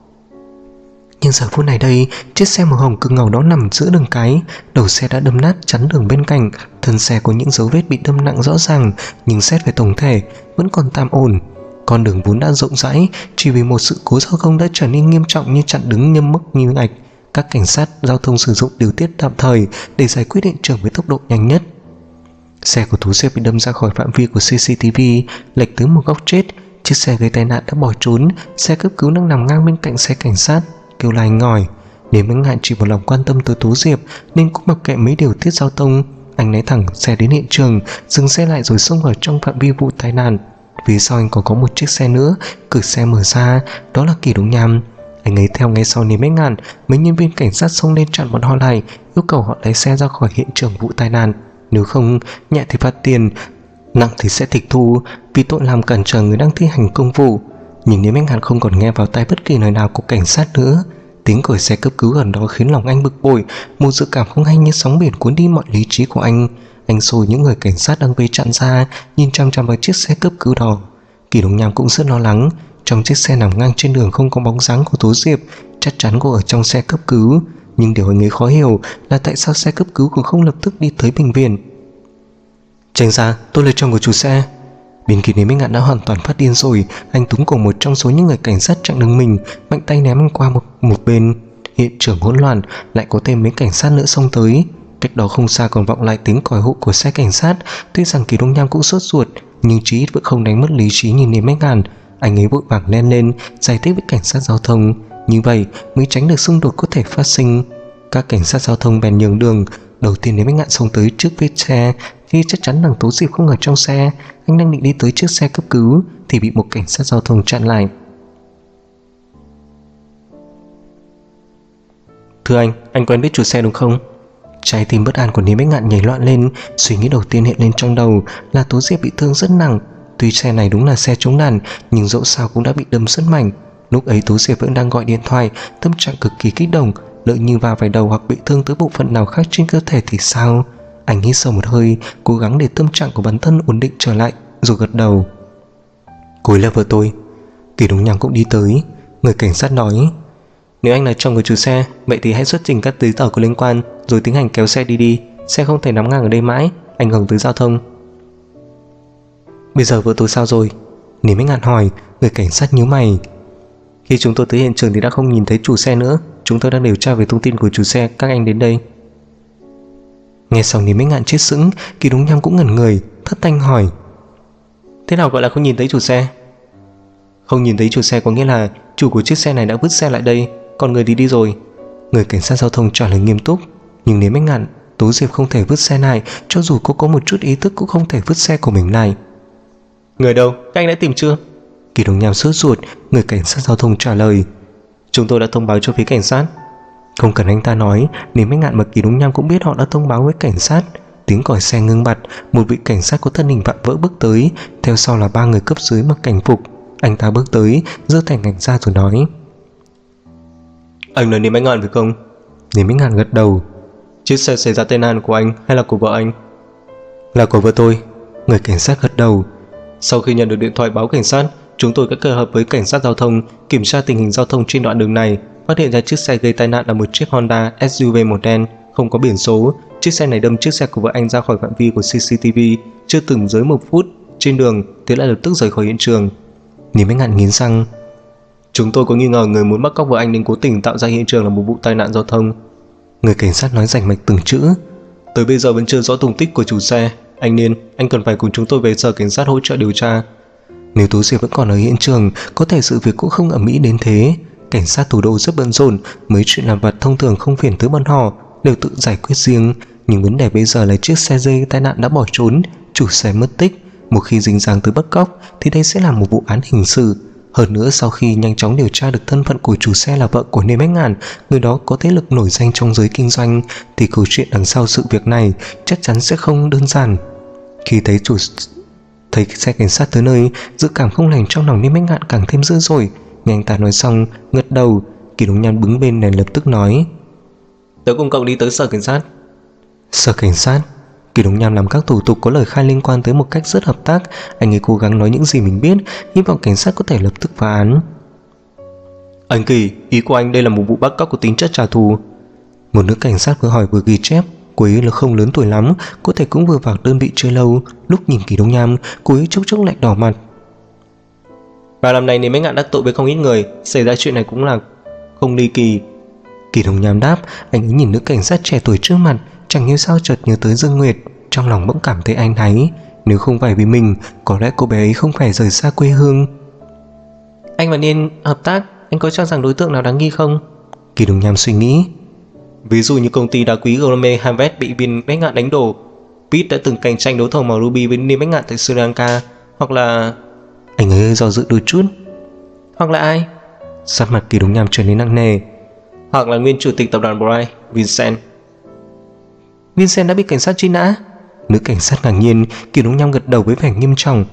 Nhưng giờ phút này đây, chiếc xe màu hồng cực ngầu đó nằm giữa đường cái, đầu xe đã đâm nát chắn đường bên cạnh, thân xe có những dấu vết bị đâm nặng rõ ràng, nhưng xét về tổng thể vẫn còn tạm ổn. Con đường vốn đã rộng rãi, chỉ vì một sự cố giao thông đã trở nên nghiêm trọng như chặn đứng nhâm mức như ngạch. Các cảnh sát giao thông sử dụng điều tiết tạm thời để giải quyết hiện trường với tốc độ nhanh nhất. Xe của Tú Diệp bị đâm ra khỏi phạm vi của CCTV, lệch tới một góc chết. Chiếc xe gây tai nạn đã bỏ trốn, xe cấp cứu đang nằm ngang bên cạnh xe cảnh sát, kêu la anh ngỏi. Nếu mấy ngạn chỉ một lòng quan tâm tới Tú Diệp nên cũng mặc kệ mấy điều tiết giao thông. Anh lái thẳng xe đến hiện trường, dừng xe lại rồi xông vào trong phạm vi vụ tai nạn. Phía sau anh còn có một chiếc xe nữa, cửa xe mở ra, đó là Kỳ Đông Nham. Anh ấy theo ngay sau Lý Mấy Ngạn. Mấy nhân viên cảnh sát xông lên chặn bọn họ lại, yêu cầu họ lái xe ra khỏi hiện trường vụ tai nạn. Nếu không, nhẹ thì phạt tiền, nặng thì sẽ tịch thu vì tội làm cản trở người đang thi hành công vụ. Nhưng Lý Mấy Ngạn không còn nghe vào tai bất kỳ lời nào của cảnh sát nữa. Tiếng còi xe cấp cứu gần đó khiến lòng anh bực bội, một dự cảm không hay như sóng biển cuốn đi mọi lý trí của anh. Anh xô những người cảnh sát đang vây chặn ra, nhìn chăm chăm vào chiếc xe cấp cứu đó. Kỳ Đông Nham cũng rất lo lắng. Trong chiếc xe nằm ngang trên đường không có bóng dáng của Tú Diệp, chắc chắn cô ở trong xe cấp cứu. Nhưng điều anh ấy khó hiểu là tại sao xe cấp cứu cũng không lập tức đi tới bệnh viện. Tránh ra, tôi là chồng của chủ xe. Bên kia Lý Minh Ngạn đã hoàn toàn phát điên rồi. Anh túm cổ một trong số những người cảnh sát chặn đường mình, mạnh tay ném anh qua một bên. Hiện trường hỗn loạn, lại có thêm mấy cảnh sát nữa xông tới. Cách đó không xa còn vọng lại tiếng còi hụ của xe cảnh sát. Tuy rằng Kỳ Đông Nham cũng sốt ruột, nhưng chí ít vẫn không đánh mất lý trí nhìn Lý Minh Ngạn. Anh ấy vội vàng len lên giải thích với cảnh sát giao thông, như vậy mới tránh được xung đột có thể phát sinh. Các cảnh sát giao thông bèn nhường đường. Đầu tiên Lý Minh Ngạn xông tới trước vết xe. Khi chắc chắn rằng Tú Diệp không ở trong xe, anh đang định đi tới chiếc xe cấp cứu thì bị một cảnh sát giao thông chặn lại. Thưa anh quen biết chủ xe đúng không? Trái tim bất an của Lý Bách Ngạn nhảy loạn lên. Suy nghĩ đầu tiên hiện lên trong đầu là Tú Diệp bị thương rất nặng. Tuy xe này đúng là xe chống đàn, nhưng dẫu sao cũng đã bị đâm rất mạnh. Lúc ấy Tú Diệp vẫn đang gọi điện thoại, tâm trạng cực kỳ kích động. Lỡ như va phải đầu hoặc bị thương tới bộ phận nào khác trên cơ thể thì sao? Anh hít sâu một hơi, cố gắng để tâm trạng của bản thân ổn định trở lại, rồi gật đầu. Cô ấy là vợ tôi. Kỳ Đông Nham cũng đi tới. Người cảnh sát nói: Nếu anh là chồng của chủ xe, vậy thì hãy xuất trình các giấy tờ có liên quan, rồi tiến hành kéo xe đi. Xe không thể nằm ngang ở đây mãi, ảnh hưởng tới giao thông. Bây giờ vợ tôi sao rồi? Lý Minh Ngạn hỏi. Người cảnh sát nhíu mày. Khi chúng tôi tới hiện trường thì đã không nhìn thấy chủ xe nữa. Chúng tôi đang điều tra về thông tin của chủ xe. Các anh đến đây. Nghe xong Lý Minh Ngạn chết sững. Kỳ Đông Nham cũng ngẩn người, thất thanh hỏi: Thế nào gọi là không nhìn thấy chủ xe? Không nhìn thấy chủ xe có nghĩa là chủ của chiếc xe này đã vứt xe lại đây, còn người thì đi rồi. Người cảnh sát giao thông trả lời nghiêm túc. Nhưng Lý Minh Ngạn, Tú Diệp không thể vứt xe này, cho dù cô có một chút ý thức cũng không thể vứt xe của mình này. Người đâu? Các anh đã tìm chưa? Kỳ Đông Nham sốt ruột. Người cảnh sát giao thông trả lời: Chúng tôi đã thông báo cho phía cảnh sát. Không cần anh ta nói, Lý Minh Ngạn và Kỳ Đông Nham cũng biết họ đã thông báo với cảnh sát. Tiếng còi xe ngưng bặt. Một vị cảnh sát có thân hình vạm vỡ bước tới, theo sau là 3 người cấp dưới mặc cảnh phục. Anh ta bước tới, giơ thành cảnh ra rồi nói: Anh là Lý Minh Ngạn phải không? Lý Minh Ngạn gật đầu. Chiếc xe xảy ra tai nạn của anh hay là của vợ anh? Là của vợ tôi. Người cảnh sát gật đầu. Sau khi nhận được điện thoại báo cảnh sát, chúng tôi đã kết hợp với cảnh sát giao thông kiểm tra tình hình giao thông trên đoạn đường này, phát hiện ra chiếc xe gây tai nạn là một chiếc Honda SUV màu đen, không có biển số. Chiếc xe này đâm chiếc xe của vợ anh ra khỏi phạm vi của CCTV chưa từng dưới 1 phút trên đường, thế lại lập tức rời khỏi hiện trường. Lý Minh Ngạn nghiến răng. Chúng tôi có nghi ngờ người muốn bắt cóc vợ anh nên cố tình tạo ra hiện trường là một vụ tai nạn giao thông. Người cảnh sát nói rành mạch từng chữ. Tới bây giờ vẫn chưa rõ tung tích của chủ xe. Anh Niên, anh cần phải cùng chúng tôi về sở cảnh sát hỗ trợ điều tra. Nếu Tú Diệp vẫn còn ở hiện trường, có thể sự việc cũng không ầm ĩ đến thế. cảnh sát thủ đô rất bận rộn, mấy chuyện làm vặt thông thường không phiền tới bọn họ đều tự giải quyết riêng. Nhưng vấn đề bây giờ là chiếc xe gây tai nạn đã bỏ trốn, chủ xe mất tích. Một khi dính dáng tới bắt cóc thì đây sẽ là một vụ án hình sự. Hơn nữa, sau khi nhanh chóng điều tra được thân phận của chủ xe là vợ của Niêm Bách Ngạn, người đó có thế lực nổi danh trong giới kinh doanh, thì câu chuyện đằng sau sự việc này chắc chắn sẽ không đơn giản. Khi thấy xe cảnh sát tới nơi, dự cảm không lành trong lòng Niêm Bách Ngạn càng thêm dữ dội. Nhưng anh ta nói xong gật đầu. Kỳ Đông Nhan bứng bên này lập tức nói: "Tớ cùng cậu đi tới sở cảnh sát." Sở cảnh sát? Kỳ Đông Nham làm các thủ tục có lời khai liên quan tới một cách rất hợp tác. Anh ấy cố gắng nói những gì mình biết, hy vọng cảnh sát có thể lập tức phá án. "Anh Kỳ, ý của anh đây là một vụ bắt cóc có tính chất trả thù." Một nữ cảnh sát vừa hỏi vừa ghi chép. Cô ấy là không lớn tuổi lắm, có thể cũng vừa vào đơn vị chưa lâu. Lúc nhìn Kỳ Đông Nham, cô ấy chốc chốc lại đỏ mặt. "Và năm nay nên mấy ngạn đắc tội với không ít người, xảy ra chuyện này cũng là không ly kỳ." Kỳ Đông Nham đáp. Anh ấy nhìn nữ cảnh sát trẻ tuổi trước mặt, chẳng hiểu sao chợt nhớ tới Dương Nguyệt, trong lòng bỗng cảm thấy áy náy. Nếu không phải vì mình, có lẽ cô bé ấy không phải rời xa quê hương. "Anh và Niên hợp tác, anh có cho rằng đối tượng nào đáng nghi không?" Kỳ Đông Nham suy nghĩ. "Ví dụ như công ty đá quý Gourmet Harvest bị Niêm Bách Ngạn đánh đổ, Pete đã từng cạnh tranh đấu thầu màu ruby với Niêm Bách Ngạn tại Sri Lanka, hoặc là..." Anh ấy do dự đôi chút. "Hoặc là ai?" Sắc mặt Kỳ Đông Nham trở nên nặng nề. "Hoặc là nguyên chủ tịch tập đoàn Bright, Vincent." "Vincent đã bị cảnh sát truy nã?" Nữ cảnh sát ngạc nhiên. Kỳ Đông Nham gật đầu với vẻ nghiêm trọng.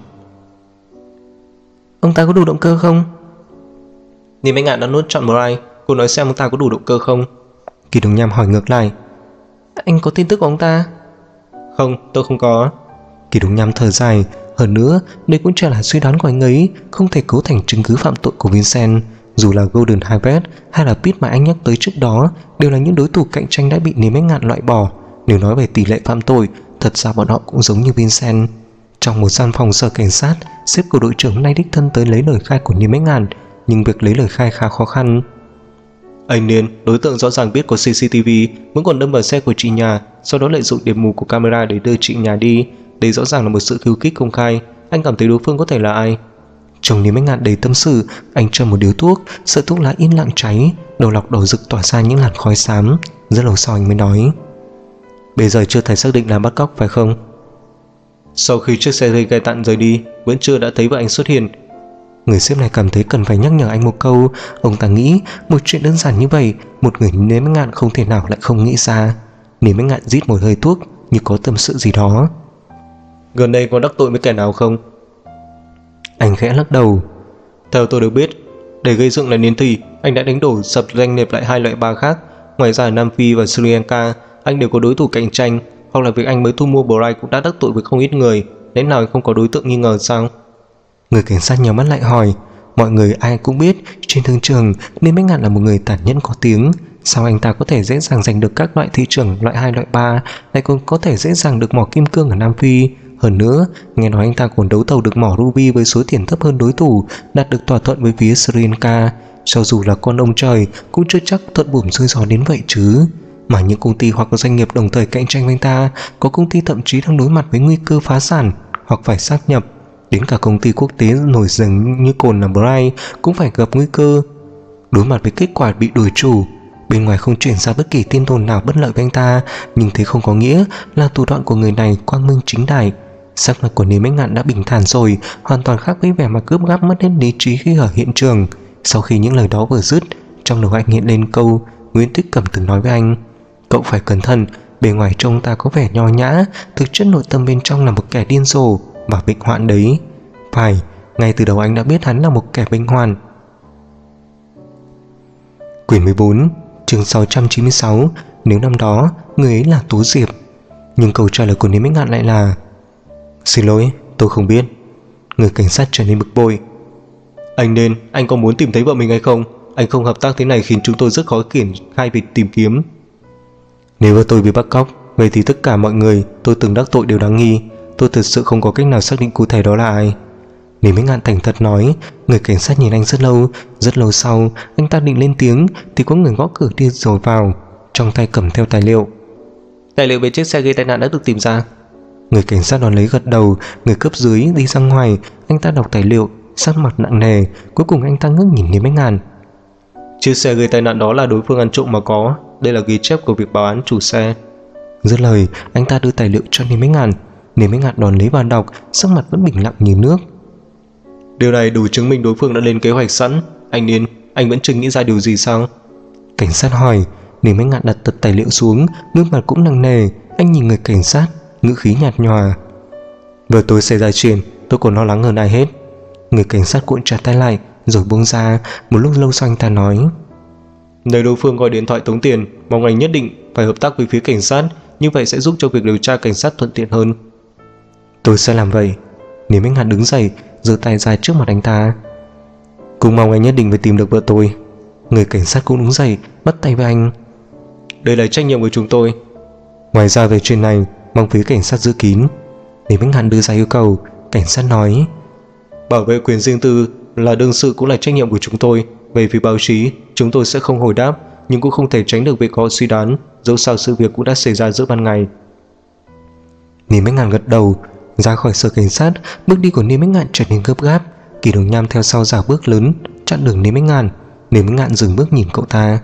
"Ông ta có đủ động cơ không?" Niêm Bách Ngạn đã nuốt chọn Bright, cô nói xem ông ta có đủ động cơ không? Kỳ Đông Nham hỏi ngược lại. "Anh có tin tức của ông ta?" "Không, tôi không có." Kỳ Đông Nham thở dài. Hơn nữa, đây cũng chỉ là suy đoán của anh ấy, không thể cấu thành chứng cứ phạm tội của Vincent. Dù là Golden Harvest hay là Pete mà anh nhắc tới trước đó đều là những đối thủ cạnh tranh đã bị Niêm Bách Ngạn loại bỏ. Nếu nói về tỷ lệ phạm tội, thật ra bọn họ cũng giống như Vincent. Trong một gian phòng sở cảnh sát, sếp của đội trưởng nay đích thân tới lấy lời khai của Niêm Bách Ngạn, nhưng việc lấy lời khai khá khó khăn. "Anh Niên, đối tượng rõ ràng biết có CCTV, vẫn còn đâm vào xe của chị nhà, sau đó lợi dụng điểm mù của camera để đưa chị nhà đi. Đây rõ ràng là một sự khiêu khích công khai. Anh cảm thấy đối phương có thể là ai?" Chồng Niêm Bách Ngạn đầy tâm sự. Anh cho một điếu thuốc, sợi thuốc lá yên lặng cháy, đầu lọc đỏ rực tỏa ra những làn khói xám. Rất lâu sau anh mới nói: "Bây giờ chưa thể xác định là bắt cóc phải không?" "Sau khi chiếc xe gây tai nạn rời đi, vẫn chưa đã thấy vợ anh xuất hiện." Người sếp này cảm thấy cần phải nhắc nhở anh một câu. Ông ta nghĩ một chuyện đơn giản như vậy, một người Niêm Bách Ngạn không thể nào lại không nghĩ ra. Niêm Bách Ngạn rít một hơi thuốc như có tâm sự gì đó. "Gần đây có đắc tội với kẻ nào không?" Anh khẽ lắc đầu. "Theo tôi được biết, để gây dựng lại niên thị, anh đã đánh đổ sập doanh nghiệp lại 2 loại bar khác. Ngoài ra ở Nam Phi và Sri Lanka, anh đều có đối thủ cạnh tranh, hoặc là việc anh mới thu mua Bright cũng đã đắc tội với không ít người. Đến nào anh không có đối tượng nghi ngờ sao?" Người cảnh sát nhắm mắt lại hỏi. Mọi người ai cũng biết trên thương trường Niêm Bách Ngạn là một người tàn nhẫn có tiếng. Sao anh ta có thể dễ dàng giành được các loại thị trường loại 2 loại 3, lại còn có thể dễ dàng được mỏ kim cương ở Nam Phi? Hơn nữa, nghe nói anh ta còn đấu thầu được mỏ ruby với số tiền thấp hơn đối thủ, đạt được thỏa thuận với phía Sri Lanka. Cho dù là con ông trời cũng chưa chắc thuận buồm xuôi gió đến vậy chứ. Mà những công ty hoặc doanh nghiệp đồng thời cạnh tranh với anh ta, có công ty thậm chí đang đối mặt với nguy cơ phá sản hoặc phải sáp nhập. Đến cả công ty quốc tế nổi danh như cồn là Bright cũng phải gặp nguy cơ. Đối mặt với kết quả bị đổi chủ, bên ngoài không chuyển ra bất kỳ tin đồn nào bất lợi với anh ta, nhưng thế không có nghĩa là thủ đoạn của người này quang minh chính đại. Sắc mặt của Niêm Bách Ngạn đã bình thản rồi, hoàn toàn khác với vẻ mặt gấp gáp mất hết lý trí khi ở hiện trường. Sau khi những lời đó vừa dứt, trong đầu anh hiện lên câu Nguyễn Tích Cẩm từng nói với anh: "Cậu phải cẩn thận, bề ngoài trông ta có vẻ nho nhã, thực chất nội tâm bên trong là một kẻ điên rồ và bệnh hoạn đấy." Phải, ngay từ đầu anh đã biết hắn là một kẻ bệnh hoạn. Quyển 14, chương 696. Nếu năm đó người ấy là Tú Diệp. Nhưng câu trả lời của Niêm Bách Ngạn lại là: "Xin lỗi, tôi không biết." Người cảnh sát trở nên bực bội. "Anh Nên, anh có muốn tìm thấy vợ mình hay không? Anh không hợp tác thế này khiến chúng tôi rất khó triển khai việc tìm kiếm." "Nếu vợ tôi bị bắt cóc, vậy thì tất cả mọi người tôi từng đắc tội đều đáng nghi. Tôi thật sự không có cách nào xác định cụ thể đó là ai." Niêm Bách Ngạn thành thật nói. Người cảnh sát nhìn anh rất lâu sau, anh ta định lên tiếng thì có người gõ cửa đi rồi vào, trong tay cầm theo tài liệu. "Tài liệu về chiếc xe gây tai nạn đã được tìm ra." Người cảnh sát đón lấy gật đầu. Người cấp dưới đi ra ngoài. Anh ta đọc tài liệu, sắc mặt nặng nề. Cuối cùng anh ta ngước nhìn Niêm Bách Ngạn. Chiếc xe gây tai nạn đó là đối phương ăn trộm mà có. Đây là ghi chép của việc báo án chủ xe. Dứt lời, anh ta đưa tài liệu cho Niêm Bách Ngạn. Niêm Bách Ngạn đón lấy và đọc, sắc mặt vẫn bình lặng như nước. Điều này đủ chứng minh đối phương đã lên kế hoạch sẵn. Anh Niên, anh vẫn chưa nghĩ ra điều gì sao? Cảnh sát hỏi. Niêm Bách Ngạn đặt tập tài liệu xuống, gương mặt cũng nặng nề. Anh nhìn người cảnh sát, ngữ khí nhạt nhòa. Vừa tôi xảy ra chuyện, tôi còn lo lắng hơn ai hết. Người cảnh sát cuộn chặt tay lại rồi buông ra. Một lúc lâu sau anh ta nói: Nếu đối phương gọi điện thoại tống tiền, mong anh nhất định phải hợp tác với phía cảnh sát, như vậy sẽ giúp cho việc điều tra cảnh sát thuận tiện hơn. Tôi sẽ làm vậy. Niêm Bách Ngạn đứng dậy, giơ tay ra trước mặt anh ta. Cũng mong anh nhất định phải tìm được vợ tôi. Người cảnh sát cũng đứng dậy, bắt tay với anh. Đây là trách nhiệm của chúng tôi. Ngoài ra về chuyện này, mong phía cảnh sát giữ kín. Niêm Bách Ngạn đưa ra yêu cầu. Cảnh sát nói: Bảo vệ quyền riêng tư là đương sự cũng là trách nhiệm của chúng tôi. Về phía báo chí, chúng tôi sẽ không hồi đáp, nhưng cũng không thể tránh được việc họ suy đoán, dẫu sao sự việc cũng đã xảy ra giữa ban ngày. Niêm Bách Ngạn gật đầu. Ra khỏi sở cảnh sát, bước đi của Niêm Bách Ngạn trở nên gấp gáp. Kỳ Đồng Nham theo sau rảo bước lớn chặn đường Niêm Bách Ngạn. Niêm Bách Ngạn dừng bước nhìn cậu ta.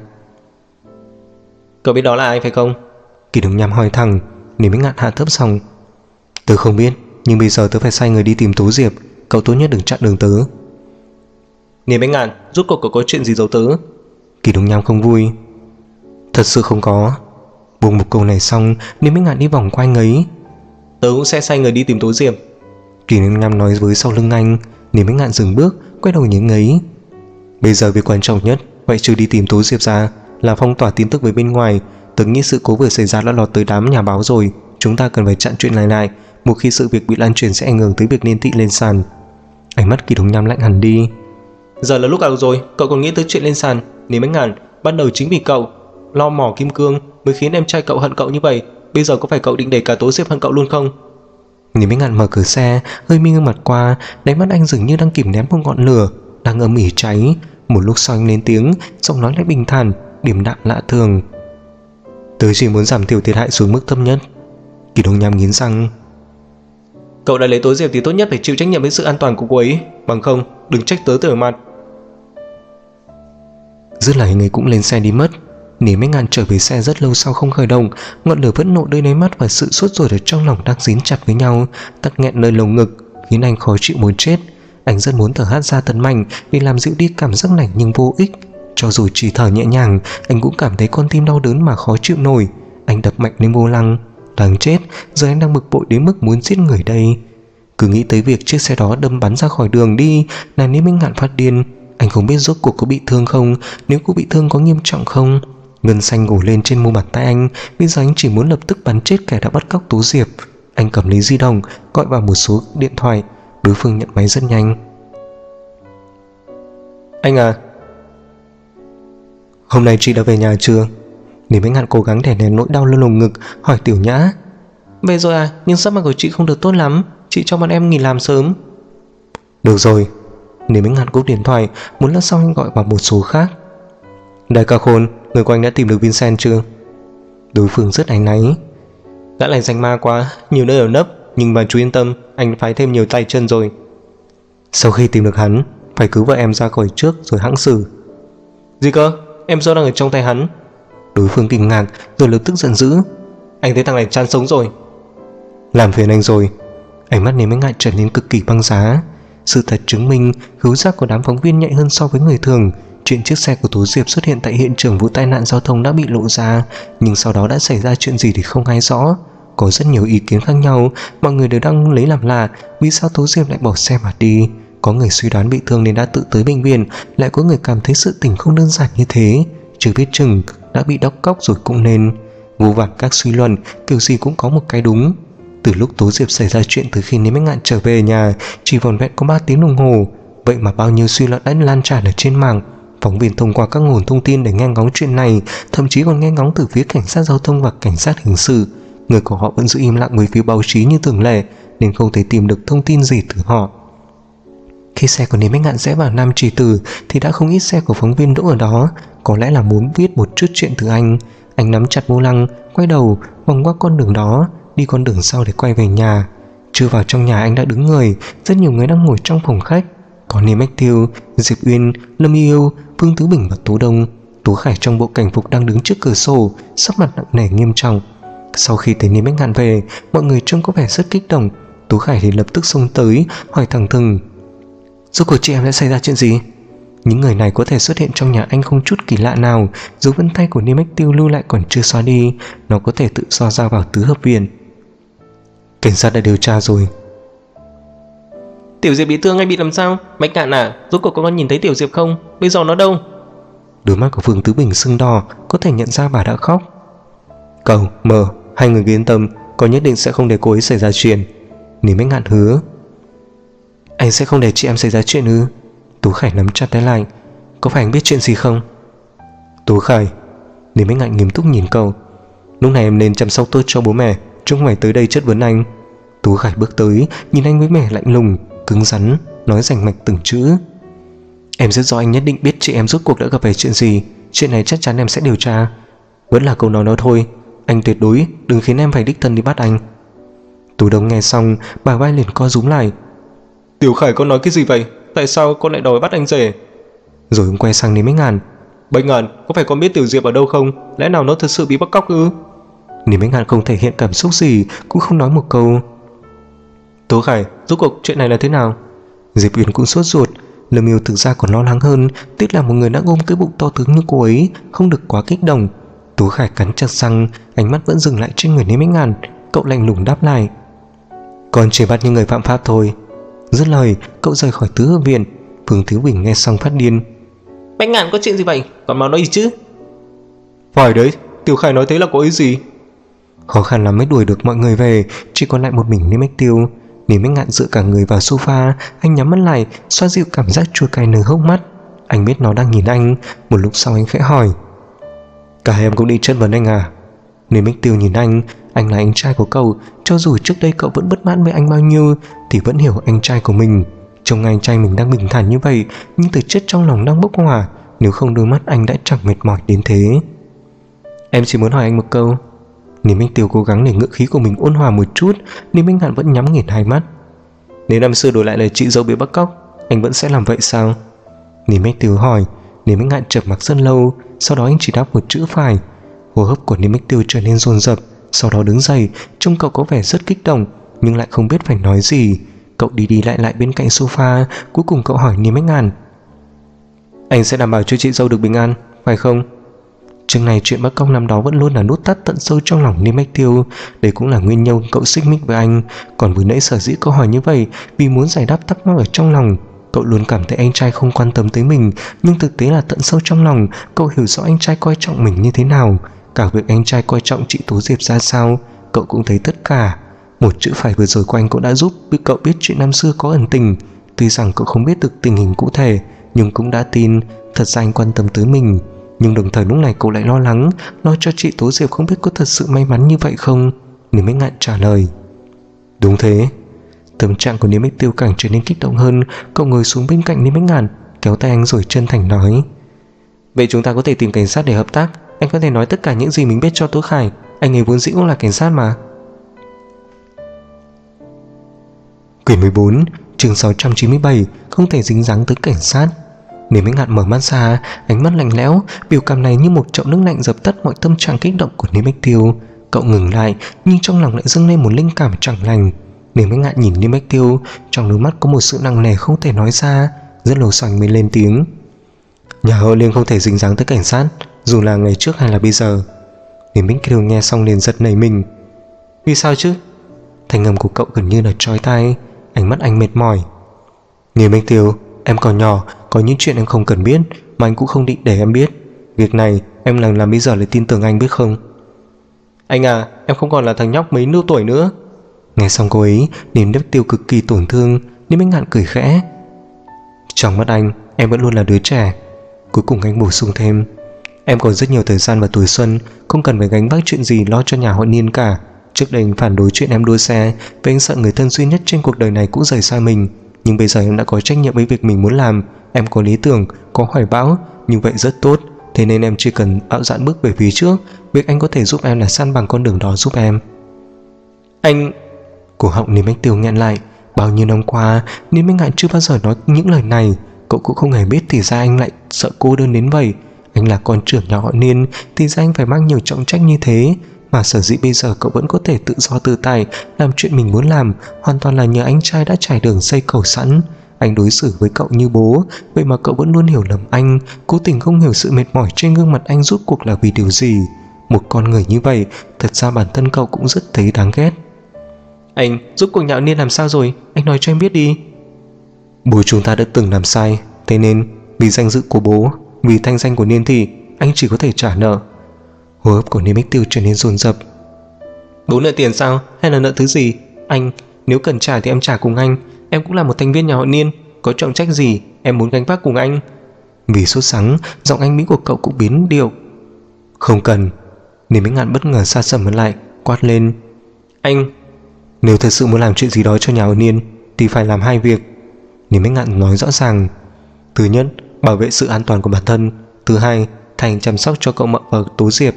Cậu biết đó là ai phải không? Kỳ Đồng Nham hỏi thẳng. Niêm Bách Ngạn hạ thấp giọng: Tớ không biết, nhưng bây giờ tớ phải sai người đi tìm Tố Diệp. Cậu tốt nhất đừng chặn đường tớ. Niêm Bách Ngạn, rốt cuộc cậu có chuyện gì giấu tớ? Kỳ Đồng Nham không vui. Thật sự không có. Buông một câu này xong, Niêm Bách Ngạn đi vòng qua anh ấy. Tớ cũng sẽ sai người đi tìm Tố Diệp. Kỳ Đồng Nham nói với sau lưng anh. Niêm Bách Ngạn dừng bước, quay đầu nhìn ấy. Bây giờ việc quan trọng nhất, ngoại trừ đi tìm Tố Diệp ra, là phong tỏa tin tức với bên ngoài. Tớ nghĩ sự cố vừa xảy ra đã lọt tới đám nhà báo rồi. Chúng ta cần phải chặn chuyện này lại. Một khi sự việc bị lan truyền sẽ ảnh hưởng tới việc liên thị lên sàn. Ánh mắt Kỳ Đồng Nham lạnh hẳn đi. Giờ là lúc nào rồi, cậu còn nghĩ tới chuyện lên sàn? Niêm Bách Ngạn, ban đầu chính vì cậu lo mỏ kim cương mới khiến em trai cậu hận cậu như vậy. Bây giờ có phải cậu định để cả Tố Diệp hận cậu luôn không? Niêm Bách Ngạn mở cửa xe, hơi mi gương mặt qua. Đáy mắt anh dường như đang kìm nén một ngọn lửa đang âm ỉ cháy. Một lúc sau anh lên tiếng, giọng nói lại bình thản, điềm đạm lạ thường. Tớ chỉ muốn giảm thiểu thiệt hại xuống mức thấp nhất. Kỳ Đồng Nham nghiến răng. Cậu đã lấy Tố Diệp thì tốt nhất phải chịu trách nhiệm với sự an toàn của cô ấy. Bằng không, đừng trách tớ từ mặt. Dứt lời anh ấy cũng lên xe đi mất. Niêm Bách Ngạn trở về xe rất lâu sau không khởi động. Ngọn lửa vẫn nộ nơi đáy mắt và sự sốt ruột ở trong lòng đang dính chặt với nhau, tắc nghẹn nơi lồng ngực, khiến anh khó chịu muốn chết. Anh rất muốn thở hắt ra thật mạnh để làm dịu đi cảm giác này, nhưng vô ích. Cho dù chỉ thở nhẹ nhàng, anh cũng cảm thấy con tim đau đớn mà khó chịu nổi. Anh đập mạnh lên vô lăng. Đáng chết, giờ anh đang bực bội đến mức muốn giết người đây. Cứ nghĩ tới việc chiếc xe đó đâm bắn ra khỏi đường đi là Niêm Bách Ngạn phát điên. Anh không biết rốt cuộc có bị thương không, nếu cô bị thương có nghiêm trọng không. Ngân xanh gổ lên trên mu bàn tay anh. Bây giờ anh chỉ muốn lập tức bắn chết kẻ đã bắt cóc Tố Diệp. Anh cầm lấy di động, gọi vào một số điện thoại. Đối phương nhận máy rất nhanh. Anh à, hôm nay chị đã về nhà chưa? Niêm Bách Ngạn cố gắng đè nén nỗi đau lên lồng ngực, hỏi Tiểu Nhã. Về rồi à, nhưng sắc mặt của chị không được tốt lắm. Chị cho bọn em nghỉ làm sớm. Được rồi. Niêm Bách Ngạn cúp điện thoại. Một lát sau anh gọi vào một số khác. Đại ca Khôn, người của anh đã tìm được Vincent chưa? Đối phương rất áy náy. Gã này danh ma quá, nhiều nơi ở nấp. Nhưng mà chú yên tâm, anh phái thêm nhiều tay chân rồi. Sau khi tìm được hắn, phải cứu vợ em ra khỏi trước rồi hãng xử. Gì cơ? Em do đang ở trong tay hắn. Đối phương kinh ngạc rồi lập tức giận dữ. Anh thấy thằng này chán sống rồi. Làm phiền anh rồi. Ánh mắt Niêm Bách Ngạn trở nên cực kỳ băng giá. Sự thật chứng minh khứu giác của đám phóng viên nhạy hơn so với người thường. Chuyện chiếc xe của Tố Diệp xuất hiện tại hiện trường vụ tai nạn giao thông đã bị lộ ra, nhưng sau đó đã xảy ra chuyện gì thì không ai rõ. Có rất nhiều ý kiến khác nhau. Mọi người đều đang lấy làm lạ vì sao Tố Diệp lại bỏ xe mà đi. Có người suy đoán bị thương nên đã tự tới bệnh viện, lại có người cảm thấy sự tình không đơn giản như thế. Chưa biết chừng đã bị đốc cóc rồi cũng nên. Vô vàn các suy luận, kiểu gì cũng có một cái đúng. Từ lúc Tố Diệp xảy ra chuyện tới khi Niêm Bách Ngạn trở về nhà chỉ vỏn vẹn có 3 tiếng đồng hồ. Vậy mà bao nhiêu suy luận đã lan tràn ở trên mạng. Phóng viên thông qua các nguồn thông tin để nghe ngóng chuyện này, thậm chí còn nghe ngóng từ phía cảnh sát giao thông và cảnh sát hình sự. Người của họ vẫn giữ im lặng với phía báo chí như thường lệ, nên không thể tìm được thông tin gì từ họ. Khi xe của Niêm Bách Ngạn rẽ vào Nam Trì Tử thì đã không ít xe của phóng viên đỗ ở đó. Có lẽ là muốn viết một chút chuyện từ anh. Anh nắm chặt vô lăng, quay đầu vòng qua con đường đó, đi con đường sau để quay về nhà. Chưa vào trong nhà anh đã đứng người. Rất nhiều người đang ngồi trong phòng khách. Có Niêm Bách Tiêu, Diệp Uyên, Lâm Yêu, Vương Tứ Bình và Tú Đông. Tú Khải trong bộ cảnh phục đang đứng trước cửa sổ, sắc mặt nặng nề nghiêm trọng. Sau khi thấy Niêm Bách Ngạn về, mọi người trông có vẻ rất kích động. Tú Khải thì lập tức xông tới hỏi thẳng thừng: rốt cuộc chị em đã xảy ra chuyện gì? Những người này có thể xuất hiện trong nhà anh không chút kỳ lạ nào. Dấu vân tay của Niêm Bách Tiêu lưu lại còn chưa xóa đi, nó có thể tự do ra vào tứ hợp viện. Cảnh sát đã điều tra rồi. Tiểu Diệp bị thương hay bị làm sao? Bách Ngạn à, rốt cuộc có nhìn thấy Tiểu Diệp không? Bây giờ nó đâu? Đôi mắt của Vương Tứ Bình sưng đỏ, có thể nhận ra bà đã khóc. Cậu, Mờ, hai người yên tâm, có nhất định sẽ không để cô ấy xảy ra chuyện. Niêm Bách Ngạn hứa. Anh sẽ không để chị em xảy ra chuyện ư? Tú Khải nắm chặt tay lại. Có phải anh biết chuyện gì không? Tú Khải, Niêm Bách Ngạn nghiêm túc nhìn cậu. Lúc này em nên chăm sóc tốt cho bố mẹ, chứ không phải tới đây chất vấn anh. Tú Khải bước tới, nhìn anh với vẻ lạnh lùng, cứng rắn, nói rành mạch từng chữ. Em rất rõ anh nhất định biết chị em rốt cuộc đã gặp phải chuyện gì. Chuyện này chắc chắn em sẽ điều tra. Vẫn là câu nói đó thôi, anh tuyệt đối đừng khiến em phải đích thân đi bắt anh. Tú Đông nghe xong, bà vai liền co rúm lại. Tiểu Khải con nói cái gì vậy? Tại sao con lại đòi bắt anh rể? Rồi ông quay sang Niêm Bách Ngạn. Bách Ngạn, có phải con biết Tiểu Diệp ở đâu không? Lẽ nào nó thật sự bị bắt cóc ư? Niêm Bách Ngạn không thể hiện cảm xúc gì, cũng không nói một câu. Tú Khải, rốt cuộc chuyện này là thế nào? Diệp Uyên cũng sốt ruột. Lâm Yêu thực ra còn lo lắng hơn, tiếc là một người đã ôm cái bụng to tướng như cô ấy không được quá kích động. Tú Khải cắn chặt răng, ánh mắt vẫn dừng lại trên người Niêm Bách Ngạn. Cậu lạnh lùng đáp lại: còn chỉ bắt những người phạm pháp thôi. Dứt lời, cậu rời khỏi tứ hợp viện. Vương Tứ Bình nghe xong phát điên: Bách Ngạn có chuyện gì vậy? Còn mau nói gì chứ? Phải đấy, Tiểu Khải nói thế là có ý gì? Khó khăn lắm mới đuổi được mọi người về, chỉ còn lại một mình Niêm Bách Tiêu. Niêm Bách Ngạn dựa cả người vào sofa, anh nhắm mắt lại, xoa dịu cảm giác chua cay nơi hốc mắt. Anh biết nó đang nhìn anh. Một lúc sau anh khẽ hỏi: cả hai em cũng đi chất vấn anh à? Niêm Bách Tiêu nhìn anh là anh trai của cậu. Cho dù trước đây cậu vẫn bất mãn với anh bao nhiêu thì vẫn hiểu anh trai của mình. Trông anh trai mình đang bình thản như vậy, nhưng thực chất trong lòng đang bốc hỏa. Nếu không đôi mắt anh đã chẳng mệt mỏi đến thế. Em chỉ muốn hỏi anh một câu. Niêm Bách Tiêu cố gắng để ngữ khí của mình ôn hòa một chút. Niêm Bách Ngạn vẫn nhắm nghiền hai mắt. Nếu năm xưa đổi lại là chị dâu bị bắt cóc, anh vẫn sẽ làm vậy sao? Niêm Bách Tiêu hỏi. Niêm Bách Ngạn chợp mắt rất lâu, sau đó anh chỉ đáp một chữ phải. Hô hấp của Niêm Bách Tiêu trở nên dồn dập, sau đó đứng dậy. Trông cậu có vẻ rất kích động, nhưng lại không biết phải nói gì. Cậu đi lại bên cạnh sofa. Cuối cùng cậu hỏi Niêm Bách Ngạn: anh sẽ đảm bảo cho chị dâu được bình an, phải không? Trước này chuyện bắt cóc năm đó vẫn luôn là nút thắt tận sâu trong lòng Niêm Bách Tiêu. Đây cũng là nguyên nhân cậu xích mích với anh. Còn vừa nãy sở dĩ câu hỏi như vậy vì muốn giải đáp thắc mắc ở trong lòng. Cậu luôn cảm thấy anh trai không quan tâm tới mình, nhưng thực tế là tận sâu trong lòng cậu hiểu rõ anh trai coi trọng mình như thế nào. Cả việc anh trai coi trọng chị Tố Diệp ra sao, cậu cũng thấy tất cả. Một chữ phải vừa rồi của anh cũng đã giúp cậu biết chuyện năm xưa có ẩn tình. Tuy rằng cậu không biết được tình hình cụ thể, nhưng cũng đã tin thật ra anh quan tâm tới mình. Nhưng đồng thời lúc này cậu lại lo lắng, lo cho chị Tố Diệp không biết có thật sự may mắn như vậy không. Niêm Bách Ngạn trả lời: đúng thế. Tâm trạng của Niêm Bách Tiêu càng trở nên kích động hơn. Cậu ngồi xuống bên cạnh Niêm Bách Ngạn, kéo tay anh rồi chân thành nói: vậy chúng ta có thể tìm cảnh sát để hợp tác. Anh có thể nói tất cả những gì mình biết cho Tú Khải. Anh ấy vốn dĩ cũng là cảnh sát mà. Quyển 14, chương 697, không thể dính dáng tới cảnh sát. Niêm Bách Ngạn mở mắt ra, ánh mắt lạnh lẽo. Biểu cảm này như một chậu nước lạnh dập tắt mọi tâm trạng kích động của Niêm Bách Tiêu. Cậu ngừng lại, nhưng trong lòng lại dâng lên một linh cảm chẳng lành. Niêm Bách Ngạn nhìn Niêm Bách Tiêu, trong đôi mắt có một sự nặng nề không thể nói ra. Rất lâu sau anh mới lên tiếng: nhà họ Liên không thể dính dáng tới cảnh sát, dù là ngày trước hay là bây giờ. Niêm Bách Tiêu nghe xong liền giật nảy mình. Vì sao chứ? Thanh âm của cậu gần như là trói tai, ánh mắt anh mệt mỏi. Niêm Bách Tiêu, em còn nhỏ, có những chuyện em không cần biết, mà anh cũng không định để em biết. Việc này em làm bây giờ lại tin tưởng anh biết không? Anh à, em không còn là thằng nhóc mấy nửa tuổi nữa. Nghe xong cô ấy, Niêm Bách Tiêu cực kỳ tổn thương. Niêm Bách Ngạn cười khẽ: trong mắt anh, em vẫn luôn là đứa trẻ. Cuối cùng anh bổ sung thêm: em còn rất nhiều thời gian và tuổi xuân, không cần phải gánh vác chuyện gì lo cho nhà họ Niên cả. Trước đây anh phản đối chuyện em đua xe, vì anh sợ người thân duy nhất trên cuộc đời này cũng rời xa mình. Nhưng bây giờ em đã có trách nhiệm với việc mình muốn làm. Em có lý tưởng, có hoài bão, như vậy rất tốt. Thế nên em chỉ cần bạo dạn bước về phía trước. Việc anh có thể giúp em là săn bằng con đường đó giúp em. Anh... Cổ họng Niêm Bách Tiêu nghẹn lại. Bao nhiêu năm qua, Niên Minh Ngạn chưa bao giờ nói những lời này. Cậu cũng không hề biết thì ra anh lại sợ cô đơn đến vậy. Anh là con trưởng nhà họ Niên, thì ra anh phải mang nhiều trọng trách như thế. Mà sở dĩ bây giờ cậu vẫn có thể tự do tự tại làm chuyện mình muốn làm, hoàn toàn là nhờ anh trai đã trải đường xây cầu sẵn. Anh đối xử với cậu như bố, vậy mà cậu vẫn luôn hiểu lầm anh, cố tình không hiểu sự mệt mỏi trên gương mặt anh rốt cuộc là vì điều gì. Một con người như vậy, thật ra bản thân cậu cũng rất thấy đáng ghét. Anh giúp cuộc nhạo Niên làm sao rồi? Anh nói cho em biết đi. Bố chúng ta đã từng làm sai, thế nên vì danh dự của bố, vì thanh danh của Niên thì anh chỉ có thể trả nợ. Hô hấp của Niên Bích Tiêu trở nên dồn dập. Bố nợ tiền sao? Hay là nợ thứ gì? Anh, nếu cần trả thì em trả cùng anh. Em cũng là một thành viên nhà họ Niên, có trọng trách gì em muốn gánh vác cùng anh. Vì sốt sắng, giọng anh Mỹ của cậu cũng biến điệu. Không cần. Niên Bích Ngạn bất ngờ sa sầm mặt lại, quát lên. Anh, nếu thật sự muốn làm chuyện gì đó cho nhà họ Niên thì phải làm hai việc. Niên Bích Ngạn nói rõ ràng. Thứ nhất, bảo vệ sự an toàn của bản thân. Thứ hai, Thành chăm sóc cho cậu Mợ và Tố Diệp.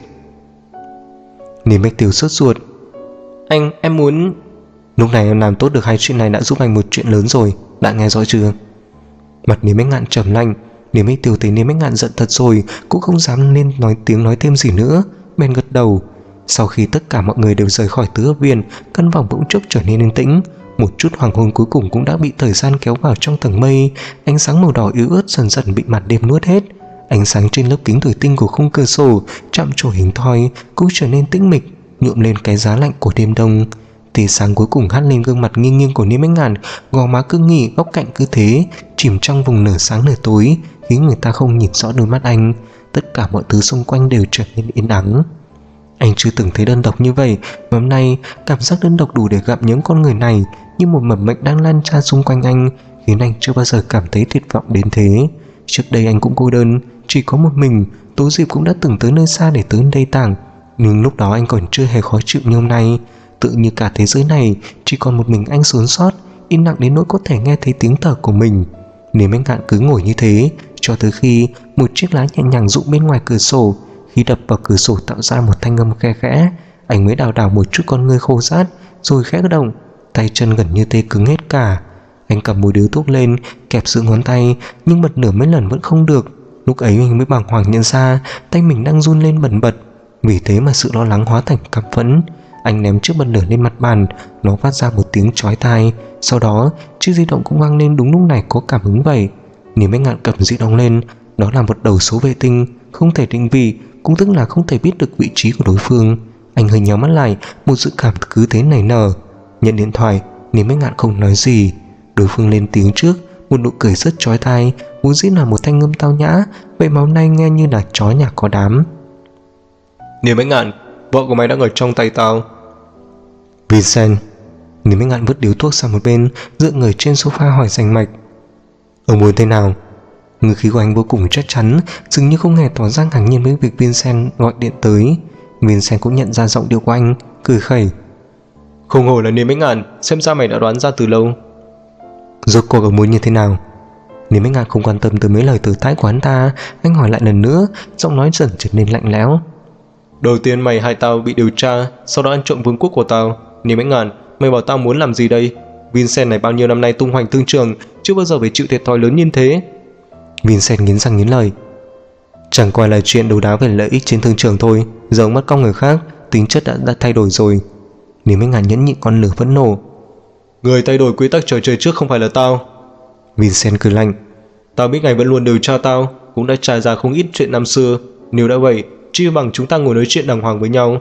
Niên Bích Tiêu sốt ruột. Anh, em muốn... Lúc này em làm tốt được hai chuyện này đã giúp anh một chuyện lớn rồi, đã nghe rõ chưa? Mặt Niên Bích Ngạn trầm lạnh. Niên Bích Tiêu thấy Niên Bích Ngạn giận thật rồi, cũng không dám nên nói thêm gì nữa, bèn gật đầu. Sau khi tất cả mọi người đều rời khỏi tứ hợp viện, căn phòng bỗng chốc trở nên yên tĩnh. Một chút hoàng hôn cuối cùng cũng đã bị thời gian kéo vào trong tầng mây. Ánh sáng màu đỏ yếu ớt dần dần bị màn đêm nuốt hết. Ánh sáng trên lớp kính thủy tinh của khung cửa sổ chạm trổ hình thoi cũng trở nên tĩnh mịch, nhuộm lên cái giá lạnh của đêm đông. Tia sáng cuối cùng hắt lên gương mặt nghiêng nghiêng của Niên Bích Ngạn, gò má cương nghị, góc cạnh cứ thế chìm trong vùng nửa sáng nửa tối, khiến người ta không nhìn rõ đôi mắt anh. Tất cả mọi thứ xung quanh đều trở nên yên ắng. Anh chưa từng thấy đơn độc như vậy, mà hôm nay cảm giác đơn độc đủ để gặm nhấm con người này như một mầm bệnh đang lan tràn xung quanh anh, khiến anh chưa bao giờ cảm thấy tuyệt vọng đến thế. Trước đây anh cũng cô đơn, chỉ có một mình. Tố Diệp cũng đã từng tới nơi xa để tới đây tảng, nhưng lúc đó anh còn chưa hề khó chịu như hôm nay. Tự như cả thế giới này chỉ còn một mình anh sống sót, im lặng đến nỗi có thể nghe thấy tiếng thở của mình. Niên Bích Ngạn cứ ngồi như thế cho tới khi một chiếc lá nhẹ nhàng rụng bên ngoài cửa sổ. Khi đập vào cửa sổ tạo ra một thanh âm khe khẽ, anh mới đảo đảo một chút con ngươi khô rát, rồi khẽ động, tay chân gần như tê cứng hết cả. Anh cầm một điếu thuốc lên, kẹp giữa ngón tay, nhưng bật nửa mấy lần vẫn không được. Lúc ấy mình mới bàng hoàng nhận ra tay mình đang run lên bần bật. Vì thế mà sự lo lắng hóa thành căm phẫn. Anh ném chiếc bật lửa lên mặt bàn, nó phát ra một tiếng chói tai. Sau đó chiếc di động cũng vang lên đúng lúc này có cảm ứng vậy. Niên Bích Ngạn cầm di động lên, đó là một đầu số vệ tinh, không thể định vị, cũng tức là không thể biết được vị trí của đối phương. Anh hơi nhắm mắt lại, một dự cảm cứ thế nảy nở. Nhận điện thoại, Niên Bích Ngạn không nói gì. Đối phương lên tiếng trước, một nụ cười rất chói tai, vốn dĩ là một thanh âm tao nhã, vậy mà hôm nay nghe như là chó nhà có đám. Niên Bích Ngạn, vợ của mày đang ở trong tay tao. Vincent. Niên Bích Ngạn vứt điếu thuốc sang một bên, dựa người trên sofa hỏi rành mạch. Ông muốn thế nào? Ngữ khí của anh vô cùng chắc chắn, dường như không hề tỏ ra ngạc nhiên với việc Vincent gọi điện tới. Vincent cũng nhận ra giọng điệu của anh, cười khẩy. Không hổ là Niên Bích Ngạn, xem ra mày đã đoán ra từ lâu. Rốt cuộc ông muốn như thế nào? Niên Bích Ngạn không quan tâm tới mấy lời từ tái của hắn ta. Anh hỏi lại lần nữa, giọng nói dần trở nên lạnh lẽo. Đầu tiên mày hại tao bị điều tra, sau đó ăn trộm vương quốc của tao. Niên Bích Ngạn, mày bảo tao muốn làm gì đây? Vincent này bao nhiêu năm nay tung hoành thương trường, chưa bao giờ phải chịu thiệt thòi lớn như thế. Vincent nghiến răng nghiến lợi. Chẳng qua là chuyện đấu đá về lợi ích trên thương trường thôi, giờ ông bắt cóc người khác, tính chất đã thay đổi rồi. Niên Bích Ngạn nhẫn nhịn con lửa phẫn nộ. Người thay đổi quy tắc trò chơi trước không phải là tao. Vincent cười lạnh. Tao biết ngài vẫn luôn điều tra tao, cũng đã trải ra không ít chuyện năm xưa. Nếu đã vậy, chi bằng chúng ta ngồi nói chuyện đàng hoàng với nhau.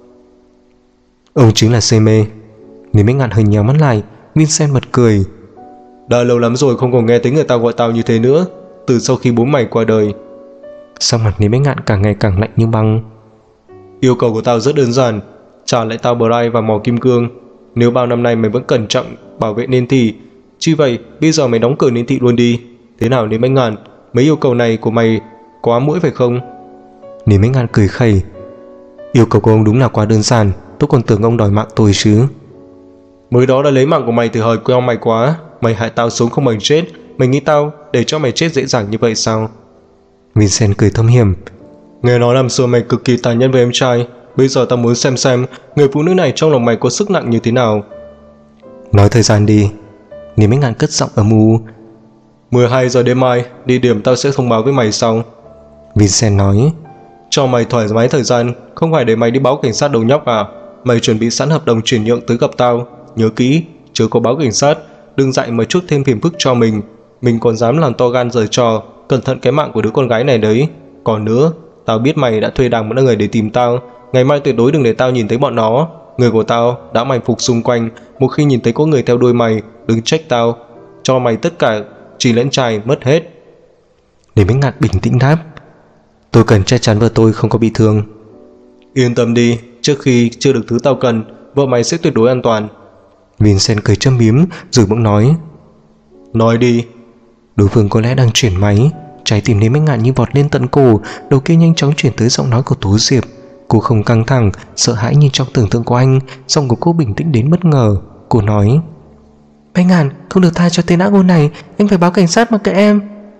Ông chính là CM. Niên Bích Ngạn hơi nhéo mắt lại. Vincent bật cười. Đã lâu lắm rồi không còn nghe thấy người ta gọi tao như thế nữa, từ sau khi bố mày qua đời. Sắc mặt Niên Bích Ngạn càng ngày càng lạnh như băng. Yêu cầu của tao rất đơn giản, trả lại tao Bright và mỏ kim cương. Nếu bao năm nay mày vẫn cẩn trọng bảo vệ Niên Thị, chi vậy bây giờ mày đóng cửa Niên Thị luôn đi. Thế nào Niên Bích Ngạn, mấy yêu cầu này của mày quá mũi phải không? Niên Bích Ngạn cười khẩy. Yêu cầu của ông đúng là quá đơn giản, tôi còn tưởng ông đòi mạng tôi chứ. Mới đó đã lấy mạng của mày thì hời queo mày quá. Mày hại tao sống không bằng chết, mày nghĩ tao để cho mày chết dễ dàng như vậy sao? Vincent cười thâm hiểm. Nghe nói năm xưa mày cực kỳ tàn nhẫn với em trai, bây giờ tao muốn xem người phụ nữ này trong lòng mày có sức nặng như thế nào. Nói thời gian đi. Niêm Bách Ngạn cất giọng âm u. 12 giờ đêm mai, địa điểm tao sẽ thông báo với mày sau. Vincent nói. Cho mày thoải mái thời gian, không phải để mày đi báo cảnh sát đầu nhóc à. Mày chuẩn bị sẵn hợp đồng chuyển nhượng tới gặp tao. Nhớ kỹ, chớ có báo cảnh sát, đừng dại mà chuốc thêm phiền phức cho mình. Mình còn dám làm to gan giở trò, cẩn thận cái mạng của đứa con gái này đấy. Còn nữa, tao biết mày đã thuê đàng một người để tìm tao. Ngày mai tuyệt đối đừng để tao nhìn thấy bọn nó. Người của tao đã mày phục xung quanh. Một khi nhìn thấy có người theo đuôi mày, đừng trách tao. Cho mày tất cả, chỉ lẫn trai mất hết. Niêm Bách Ngạn bình tĩnh đáp. Tôi cần chắc chắn vợ tôi không có bị thương. Yên tâm đi, trước khi chưa được thứ tao cần, vợ mày sẽ tuyệt đối an toàn. Vincent cười châm biếm rồi bỗng nói. Nói đi. Đối phương có lẽ đang chuyển máy. Trái tim Niêm Bách Ngạn như vọt lên tận cổ. Đầu kia nhanh chóng chuyển tới giọng nói của Tố Diệp. Cô không căng thẳng, sợ hãi như trong tưởng tượng của anh. Giọng của cô bình tĩnh đến bất ngờ. Cô nói. Bách Ngạn, không được tha cho tên ác ôn này. Anh phải báo cảnh sát mà kệ em.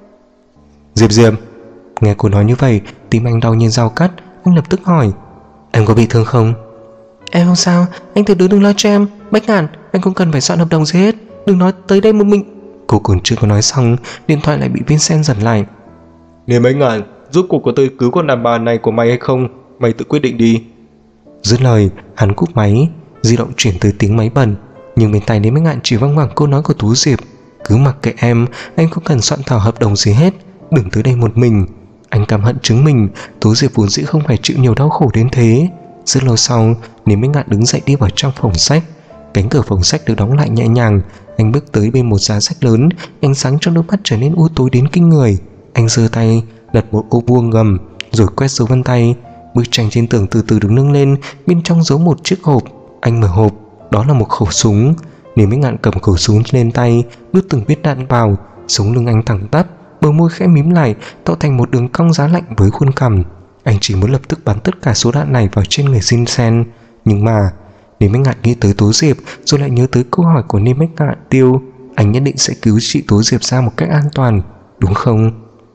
Diệp. Nghe cô nói như vậy, tim anh đau như dao cắt. Anh lập tức hỏi. Em có bị thương không? Em không sao, anh tuyệt đối đừng lo cho em. Bách Ngạn, anh không cần phải soạn hợp đồng gì hết. Đừng nói tới đây một mình. Cô còn chưa có nói xong, điện thoại lại bị Vincent giật lại. Niêm Bách Ngạn, rốt cuộc có tôi cứu con đàn bà này của mày hay không? Mày tự quyết định đi. Dứt lời, hắn cúp máy. Di động chuyển tới tiếng máy bận. Nhưng bên tai Niêm Bách Ngạn chỉ vang vẳng câu nói của Tú Diệp. Cứ mặc kệ em, anh không cần soạn thảo hợp đồng gì hết. Đừng tới đây một mình. Anh căm hận chứng mình. Tú Diệp vốn dĩ không phải chịu nhiều đau khổ đến thế. Rất lâu sau, Niêm Bách Ngạn đứng dậy đi vào trong phòng sách. Cánh cửa phòng sách được đóng lại nhẹ nhàng. Anh bước tới bên một giá sách lớn. Ánh sáng trong đôi mắt trở nên u tối đến kinh người. Anh giơ tay lật một ô vuông gầm rồi quét dấu vân tay. Bức tranh trên tường từ từ được nâng lên. Bên trong giấu một chiếc hộp. Anh mở hộp, đó là một khẩu súng. Niêm Bách Ngạn cầm khẩu súng lên tay, đút từng viên đạn vào. Sống lưng anh thẳng tắp, bờ môi khẽ mím lại, tạo thành một đường cong giá lạnh với khuôn cằm. Anh chỉ muốn lập tức bắn tất cả số đạn này vào trên người Vincent. Nhưng mà Niêm Bách Ngạn nghĩ tới Tố Diệp, rồi lại nhớ tới câu hỏi của Niêm Bách Ngạn Tiêu. Anh nhất định sẽ cứu chị Tố Diệp ra một cách an toàn, đúng không?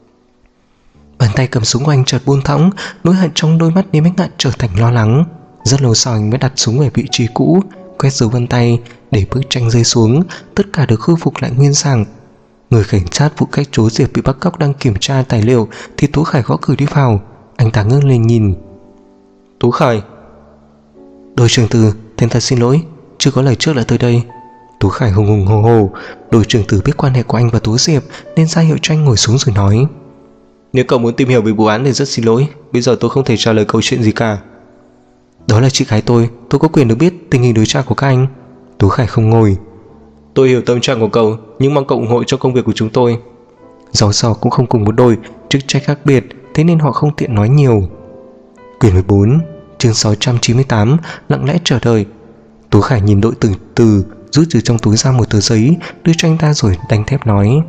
Bàn tay cầm súng của anh chợt buông thõng. Nỗi hận trong đôi mắt Niêm Bách Ngạn trở thành lo lắng. Rất lâu sau anh mới đặt súng về vị trí cũ, quét dấu vân tay để bức tranh rơi xuống. Tất cả được khôi phục lại nguyên dạng. Người cảnh sát phụ trách Tố Diệp bị bắt cóc đang kiểm tra tài liệu thì Tú Khải gõ cửa đi vào. Anh ta ngước lên nhìn. Tú Khải. Đội trưởng Từ, tên thật xin lỗi, chưa có lời trước lại tới đây. Tú Khải hùng hùng hồ hồ. Đội trưởng Từ biết quan hệ của anh và Tú Diệp nên ra hiệu cho anh ngồi xuống rồi nói. Nếu cậu muốn tìm hiểu về vụ án thì rất xin lỗi, bây giờ tôi không thể trả lời câu chuyện gì cả. Đó là chị gái tôi có quyền được biết tình hình điều tra của các anh. Tú Khải không ngồi. Tôi hiểu tâm trạng của cậu, nhưng mong cậu ủng hộ cho công việc của chúng tôi. Dầu sò cũng không cùng một đội, chức trách khác biệt, thế nên họ không tiện nói nhiều. Quyển 14, chương 698, lặng lẽ chờ đợi. Tú Khải nhìn đội từ từ, rút từ trong túi ra một tờ giấy, đưa cho anh ta rồi đanh thép nói.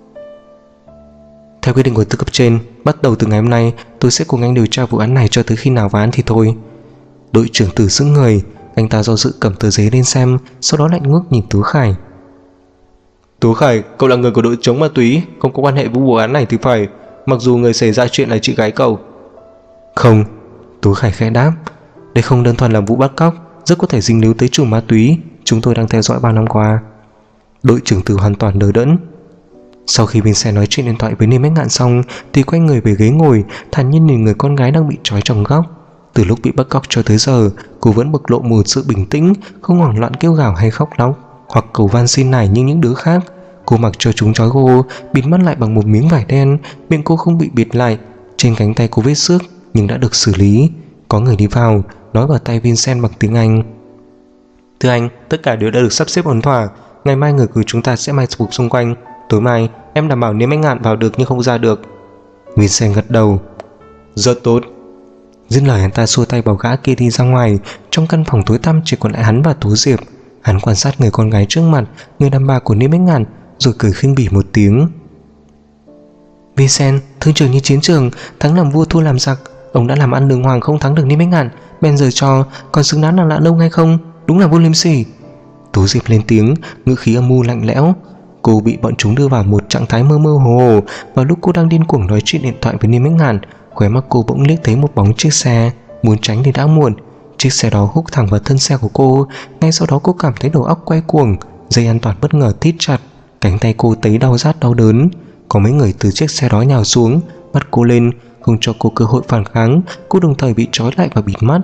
Theo quyết định của tư cấp trên, bắt đầu từ ngày hôm nay, tôi sẽ cùng anh điều tra vụ án này cho tới khi nào phá án thì thôi. Đội trưởng Từ sững người, anh ta do dự cầm tờ giấy lên xem, sau đó lại ngước nhìn Tú Khải. Tú Khải, cậu là người của đội chống ma túy, không có quan hệ với vụ án này thì phải, mặc dù người xảy ra chuyện là chị gái cậu. Không, Tú Khải khẽ đáp. Đây không đơn thuần là vụ bắt cóc, rất có thể dính líu tới chùm ma túy chúng tôi đang theo dõi bao năm qua. Đội trưởng Từ hoàn toàn đờ đẫn. Sau khi Vincent nói chuyện điện thoại với Niêm Bách Ngạn xong thì quay người về ghế ngồi, thản nhiên nhìn người con gái đang bị trói trong góc. Từ lúc bị bắt cóc cho tới giờ, cô vẫn bộc lộ một sự bình tĩnh, không hoảng loạn kêu gào hay khóc lóc hoặc cầu van xin nài như những đứa khác. Cô mặc cho chúng trói cô, bịt mắt lại bằng một miếng vải đen, miệng cô không bị bịt lại. Trên cánh tay cô vết xước nhưng đã được xử lý. Có người đi vào, nói vào tai Vincent bằng tiếng Anh. Thưa anh, tất cả đều đã được sắp xếp ổn thỏa. Ngày mai người của chúng ta sẽ mai phục xung quanh. Tối mai em đảm bảo Niêm Bách Ngạn vào được nhưng không ra được. Vincent gật đầu. Rất tốt. Dứt lời, hắn ta xua tay bảo gã kia đi ra ngoài. Trong căn phòng tối tăm chỉ còn lại hắn và Tú Diệp. Hắn quan sát người con gái trước mặt, người đàn bà của Niêm Bách Ngạn, rồi cười khinh bỉ một tiếng. Vincent, thương trường như chiến trường, thắng làm vua thua làm giặc. Ông đã làm ăn đường hoàng không thắng được Niêm Bách Ngạn, bèn giờ cho còn xứng đáng làm lạ lông hay không? Đúng là vô liêm sỉ. Tú Diệp lên tiếng, ngữ khí âm mưu lạnh lẽo. Cô bị bọn chúng đưa vào một trạng thái mơ mơ hồ hồ. Vào lúc cô đang điên cuồng nói chuyện điện thoại với Niêm Bách Ngạn, khóe mắt cô bỗng liếc thấy một bóng chiếc xe. Muốn tránh thì đã muộn. Chiếc xe đó húc thẳng vào thân xe của cô. Ngay sau đó cô cảm thấy đầu óc quay cuồng. Dây an toàn bất ngờ thít chặt, cánh tay cô thấy đau rát đau đớn. Có mấy người từ chiếc xe đó nhào xuống, bắt cô lên, không cho cô cơ hội phản kháng. Cô đồng thời bị trói lại và bịt mắt.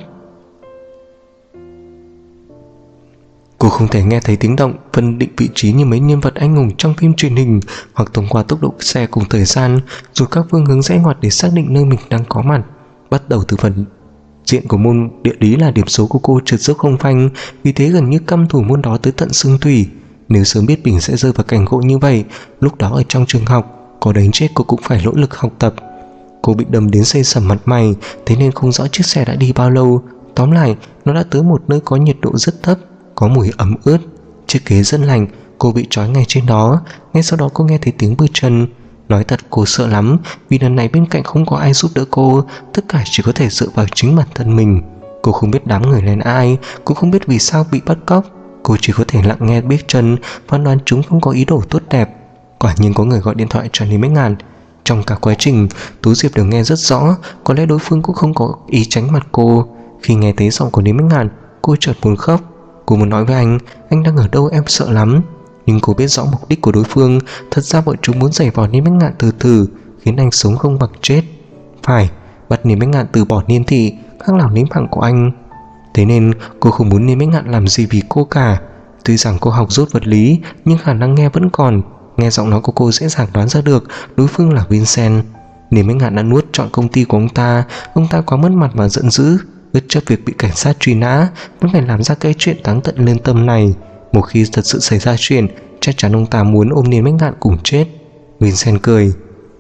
Cô không thể nghe thấy tiếng động phân định vị trí như mấy nhân vật anh hùng trong phim truyền hình, hoặc thông qua tốc độ xe cùng thời gian, rồi các phương hướng rẽ ngoặt để xác định nơi mình đang có mặt. Bắt đầu từ phần diện của môn địa lý là điểm số của cô trượt dốc không phanh, vì thế gần như căm thù môn đó tới tận xương tủy. Nếu sớm biết mình sẽ rơi vào cảnh ngộ như vậy, lúc đó ở trong trường học, có đánh chết cô cũng phải nỗ lực học tập. Cô bị đâm đến xây sẩm mặt mày, thế nên không rõ chiếc xe đã đi bao lâu. Tóm lại, nó đã tới một nơi có nhiệt độ rất thấp, có mùi ẩm ướt, chiếc ghế rất lạnh. Cô bị trói ngay trên đó. Ngay sau đó cô nghe thấy tiếng bước chân. Nói thật cô sợ lắm, vì lần này bên cạnh không có ai giúp đỡ cô, tất cả chỉ có thể dựa vào chính bản thân mình. Cô không biết đám người là ai, cũng không biết vì sao bị bắt cóc. Cô chỉ có thể lặng nghe bước chân, phán đoán chúng không có ý đồ tốt đẹp. Quả nhiên có người gọi điện thoại cho Lý Bách Ngạn. Trong cả quá trình, Tú Diệp đều nghe rất rõ, có lẽ đối phương cũng không có ý tránh mặt cô. Khi nghe thấy giọng của Lý Bách Ngạn, cô chợt muốn khóc. Cô muốn nói với anh đang ở đâu, em sợ lắm. Nhưng cô biết rõ mục đích của đối phương. Thật ra bọn chúng muốn giày vò Lý Bách Ngạn từ từ, khiến anh sống không bằng chết. Phải, bắt Lý Bách Ngạn từ bỏ Niên Thị, khác nào lấy mạng của anh. Thế nên cô không muốn Lý Bách Ngạn làm gì vì cô cả. Tuy rằng cô học rốt vật lý, nhưng khả năng nghe vẫn còn. Nghe giọng nói của cô dễ dàng đoán ra được đối phương là Vincent. Lý Bách Ngạn đã nuốt trọn công ty của ông ta quá mất mặt và giận dữ, bất chấp việc bị cảnh sát truy nã, vẫn phải làm ra cái chuyện táng tận lương tâm này. Một khi thật sự xảy ra chuyện, chắc chắn ông ta muốn ôm Lý Bách Ngạn cùng chết. Vincent cười.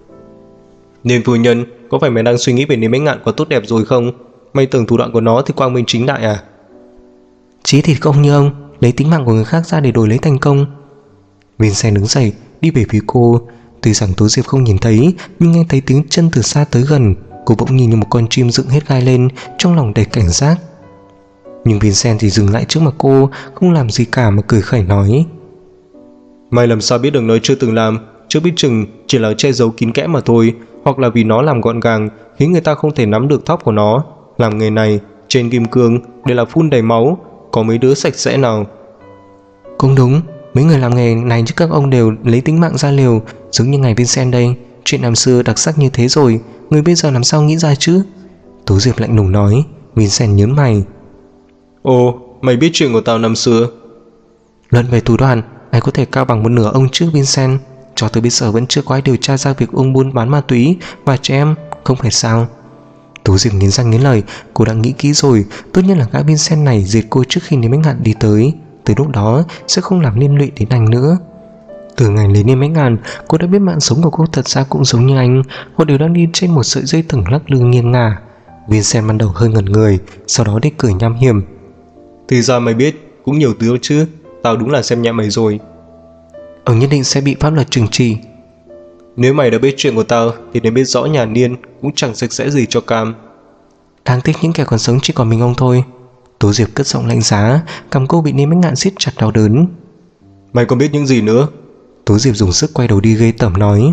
Nên phu nhân, có phải mày đang suy nghĩ về Lý Bách Ngạn quá tốt đẹp rồi không? Mày tưởng thủ đoạn của nó thì quang minh chính đại à? Chí thì không như ông, lấy tính mạng của người khác ra để đổi lấy thành công. Vincent đứng dậy, đi về phía cô. Tuy rằng Tố Diệp không nhìn thấy, nhưng nghe thấy tiếng chân từ xa tới gần. Cô bỗng nhìn như một con chim dựng hết gai lên, trong lòng đầy cảnh giác. Nhưng Vincent thì dừng lại trước mặt cô, không làm gì cả mà cười khẩy nói. Mày làm sao biết được nó chưa từng làm? Chưa biết chừng chỉ là che giấu kín kẽ mà thôi, hoặc là vì nó làm gọn gàng khiến người ta không thể nắm được thóc của nó. Làm nghề này trên kim cương đều là phun đầy máu, có mấy đứa sạch sẽ nào. Cũng đúng, mấy người làm nghề này chứ các ông đều lấy tính mạng ra liều, giống như ngài Vincent đây. Chuyện năm xưa đặc sắc như thế rồi, người bây giờ làm sao nghĩ ra chứ? Tố Diệp lạnh lùng nói. Vincent nhớn mày. Ồ, mày biết chuyện của tao năm xưa? Luận về thủ đoạn, ai có thể cao bằng một nửa ông chứ Vincent. Cho tới bây giờ vẫn chưa có ai điều tra ra việc ông buôn bán ma túy và trẻ em, không phải sao? Tố Diệp nghiến răng nghiến lợi. Cô đã nghĩ kỹ rồi, tốt nhất là gã Vincent này diệt cô trước khi Lý Bách Ngạn đi tới. Từ lúc đó sẽ không làm liên lụy đến anh nữa. Từ ngày lấy Lý Bách Ngạn, cô đã biết mạng sống của cô thật ra cũng giống như anh. Họ đều đang đi trên một sợi dây thừng lắc lư nghiêng ngả. Vincent ban đầu hơi ngẩn người, sau đó đi cười nham hiểm. Thì ra mày biết cũng nhiều thứ chứ. Tao đúng là xem nhẹ mày rồi. Ông nhất định sẽ bị pháp luật trừng trị. Nếu mày đã biết chuyện của tao thì nên biết rõ nhà Niên cũng chẳng sạch sẽ gì cho cam. Đáng tiếc những kẻ còn sống chỉ còn mình ông thôi. Tố Diệp cất giọng lạnh giá, cầm cô bị Lý Bách Ngạn siết chặt đau đớn. Mày còn biết những gì nữa? Tố Diệp dùng sức quay đầu đi ghê tởm nói.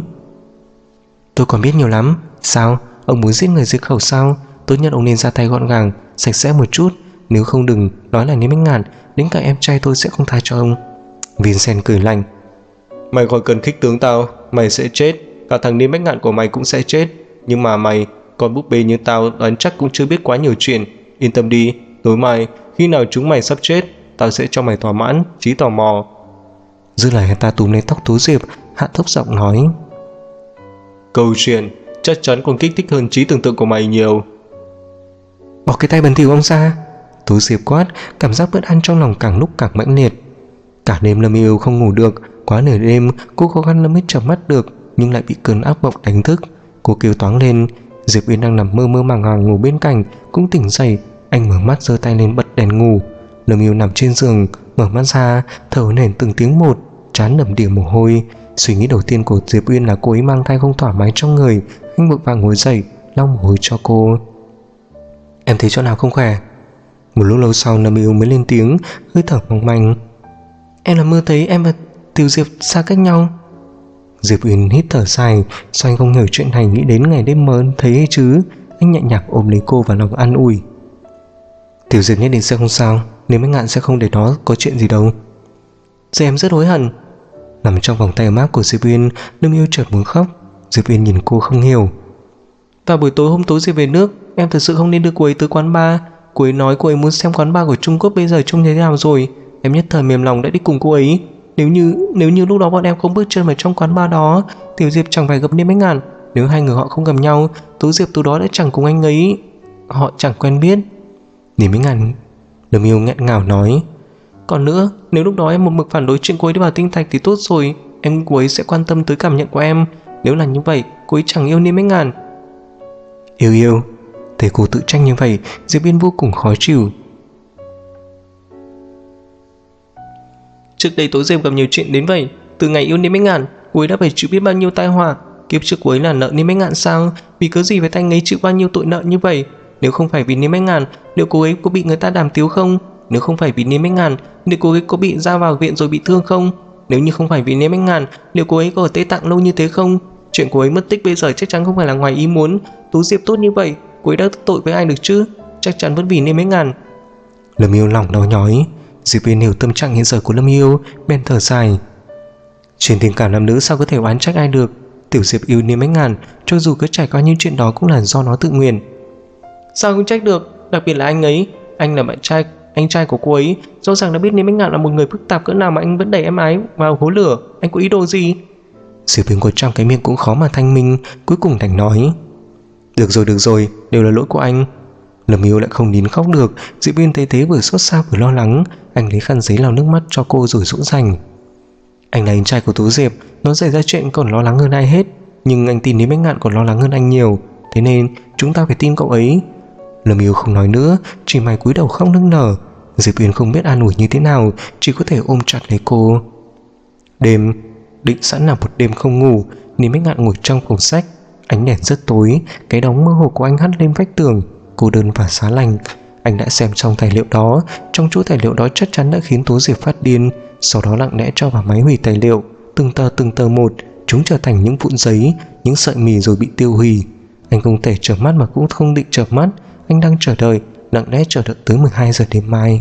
Tôi còn biết nhiều lắm. Sao? Ông muốn giết người diệt khẩu sao? Tốt nhất ông nên ra tay gọn gàng, sạch sẽ một chút. Nếu không đừng nói là Lý Bách Ngạn, đến cả em trai tôi sẽ không tha cho ông. Vincent cười lạnh. Mày còn cần khích tướng tao, mày sẽ chết. Cả thằng Lý Bách Ngạn của mày cũng sẽ chết. Nhưng mà mày, con búp bê như tao đoán chắc cũng chưa biết quá nhiều chuyện. Yên tâm đi, tối mai khi nào chúng mày sắp chết, tao sẽ cho mày thỏa mãn trí tò mò. Dứt lời ta túm lấy tóc Tố Diệp, hạ thấp giọng nói. Câu chuyện chắc chắn còn kích thích hơn trí tưởng tượng của mày nhiều. Bỏ cái tay bẩn thỉu ông ra. Tố Diệp quát, cảm giác bất an trong lòng càng lúc càng mãnh liệt. Cả đêm Lâm Yêu không ngủ được. Quá nửa đêm cô khó khăn lắm mới chợp mắt được, nhưng lại bị cơn ác mộng đánh thức. Cô kêu toáng lên. Diệp Uyên đang nằm mơ mơ màng màng ngủ bên cạnh cũng tỉnh dậy. Anh mở mắt giơ tay lên bật đèn ngủ. Lâm Yêu nằm trên giường, mở mắt ra, thở nền từng tiếng một, trán đầm đìa mồ hôi. Suy nghĩ đầu tiên của Diệp Uyên là cô ấy mang thai không thoải mái trong người. Anh vội vàng ngồi dậy, lau mồ hôi cho cô. Em thấy chỗ nào không khỏe? Một lúc lâu sau Lâm Yêu mới lên tiếng, hơi thở mong manh. Em là mơ thấy em và Tiểu Diệp xa cách nhau. Diệp Uyên hít thở dài, sao anh không hiểu chuyện này nghĩ đến ngày đêm mơ thấy hay chứ? Anh nhẹ nhàng ôm lấy cô vào lòng an ủi. Tiểu Diệp nhất định sẽ không sao, nếu Bách Ngạn sẽ không để nó có chuyện gì đâu. Giờ em rất hối hận. Nằm trong vòng tay ấm áp của Diệp Uyên, Lâm Yêu chợt muốn khóc. Diệp Uyên nhìn cô không hiểu. Vào buổi tối hôm tối Diệp về nước, em thật sự không nên đưa cô ấy tới quán bar. Cô ấy nói cô ấy muốn xem quán bar của Trung Quốc bây giờ trông thế nào rồi. Em nhất thời mềm lòng đã đi cùng cô ấy. Nếu như lúc đó bọn em không bước chân vào trong quán bar đó, Tiểu Diệp chẳng phải gặp Niêm Bách Ngạn. Nếu hai người họ không gặp nhau, Tú Diệp từ đó đã chẳng cùng anh ấy. Họ chẳng quen biết. Niêm Bách Ngạn, Lâm Yêu nghẹn ngào nói. Còn nữa, nếu lúc đó em một mực phản đối chuyện cô ấy đi vào tinh thạch thì tốt rồi. Em cô ấy sẽ quan tâm tới cảm nhận của em. Nếu là như vậy, cô ấy chẳng yêu Niêm Bách Ngạn. Yêu, thấy cô tự tranh như vậy, Diệp Uyên vô cùng khó chịu. Trước đây Tố Diệp gặp nhiều chuyện đến vậy. Từ ngày yêu Niêm Bách Ngạn, cô ấy đã phải chịu biết bao nhiêu tai họa. Kiếp trước cô ấy là nợ Niêm Bách Ngạn sao? Vì cớ gì phải anh ấy chịu bao nhiêu tội nợ như vậy? Nếu không phải vì Niêm Bách Ngạn, liệu cô ấy có bị người ta đàm tiếu không? Nếu không phải vì Niêm Bách Ngạn, liệu cô ấy có bị ra vào viện rồi bị thương không? Nếu như không phải vì Niêm Bách Ngạn, liệu cô ấy có ở Tây Tạng lâu như thế không? Chuyện cô ấy mất tích bây giờ chắc chắn không phải là ngoài ý muốn. Tú Diệp tốt như vậy, cô ấy đã tội với ai được chứ? Chắc chắn vẫn vì Niêm Bách Ngạn. Lâm Yêu lòng đau nhói. Diệp Uyên hiểu tâm trạng hiện giờ của Lâm Yêu, bèn thở dài. Chuyện tình cảm nam nữ sao có thể oán trách ai được? Tiểu Diệp yêu Niêm Bách Ngạn, cho dù có trải qua những chuyện đó cũng là do nó tự nguyện. Sao không trách được? Đặc biệt là anh ấy, anh là anh trai của cô ấy, rõ ràng đã biết Niêm Bách Ngạn là một người phức tạp cỡ nào mà anh vẫn đẩy em ái vào hố lửa. Anh có ý đồ gì? Diệp Uyên có trong cái miệng cũng khó mà thanh minh, cuối cùng đành nói. Được rồi, đều là lỗi của anh. Lâm Yêu lại không nín khóc được. Diệp Uyên thấy thế vừa xót xa vừa lo lắng. Anh lấy khăn giấy lau nước mắt cho cô rồi dỗ dành. Anh là anh trai của Tú Diệp, nó xảy ra chuyện còn lo lắng hơn ai hết. Nhưng anh tin Niêm Bách Ngạn còn lo lắng hơn anh nhiều. Thế nên chúng ta phải tin cậu ấy. Lâm Yêu không nói nữa, chỉ mày cúi đầu khóc nức nở. Diệp Uyên không biết an ủi như thế nào, chỉ có thể ôm chặt lấy cô. Đêm định sẵn là một đêm không ngủ. Niêm Bách Ngạn ngồi trong phòng sách. Ánh đèn rất tối, cái đống mơ hồ của anh hắt lên vách tường, cô đơn và giá lạnh. Anh đã xem xong tài liệu đó. Trong chỗ tài liệu đó chắc chắn đã khiến Tố Diệp phát điên. Sau đó lặng lẽ cho vào máy hủy tài liệu. Từng tờ một, chúng trở thành những vụn giấy, những sợi mì rồi bị tiêu hủy. Anh không thể chợp mắt mà cũng không định chợp mắt. Anh đang chờ đợi, lặng lẽ chờ đợi tới 12 giờ đêm mai.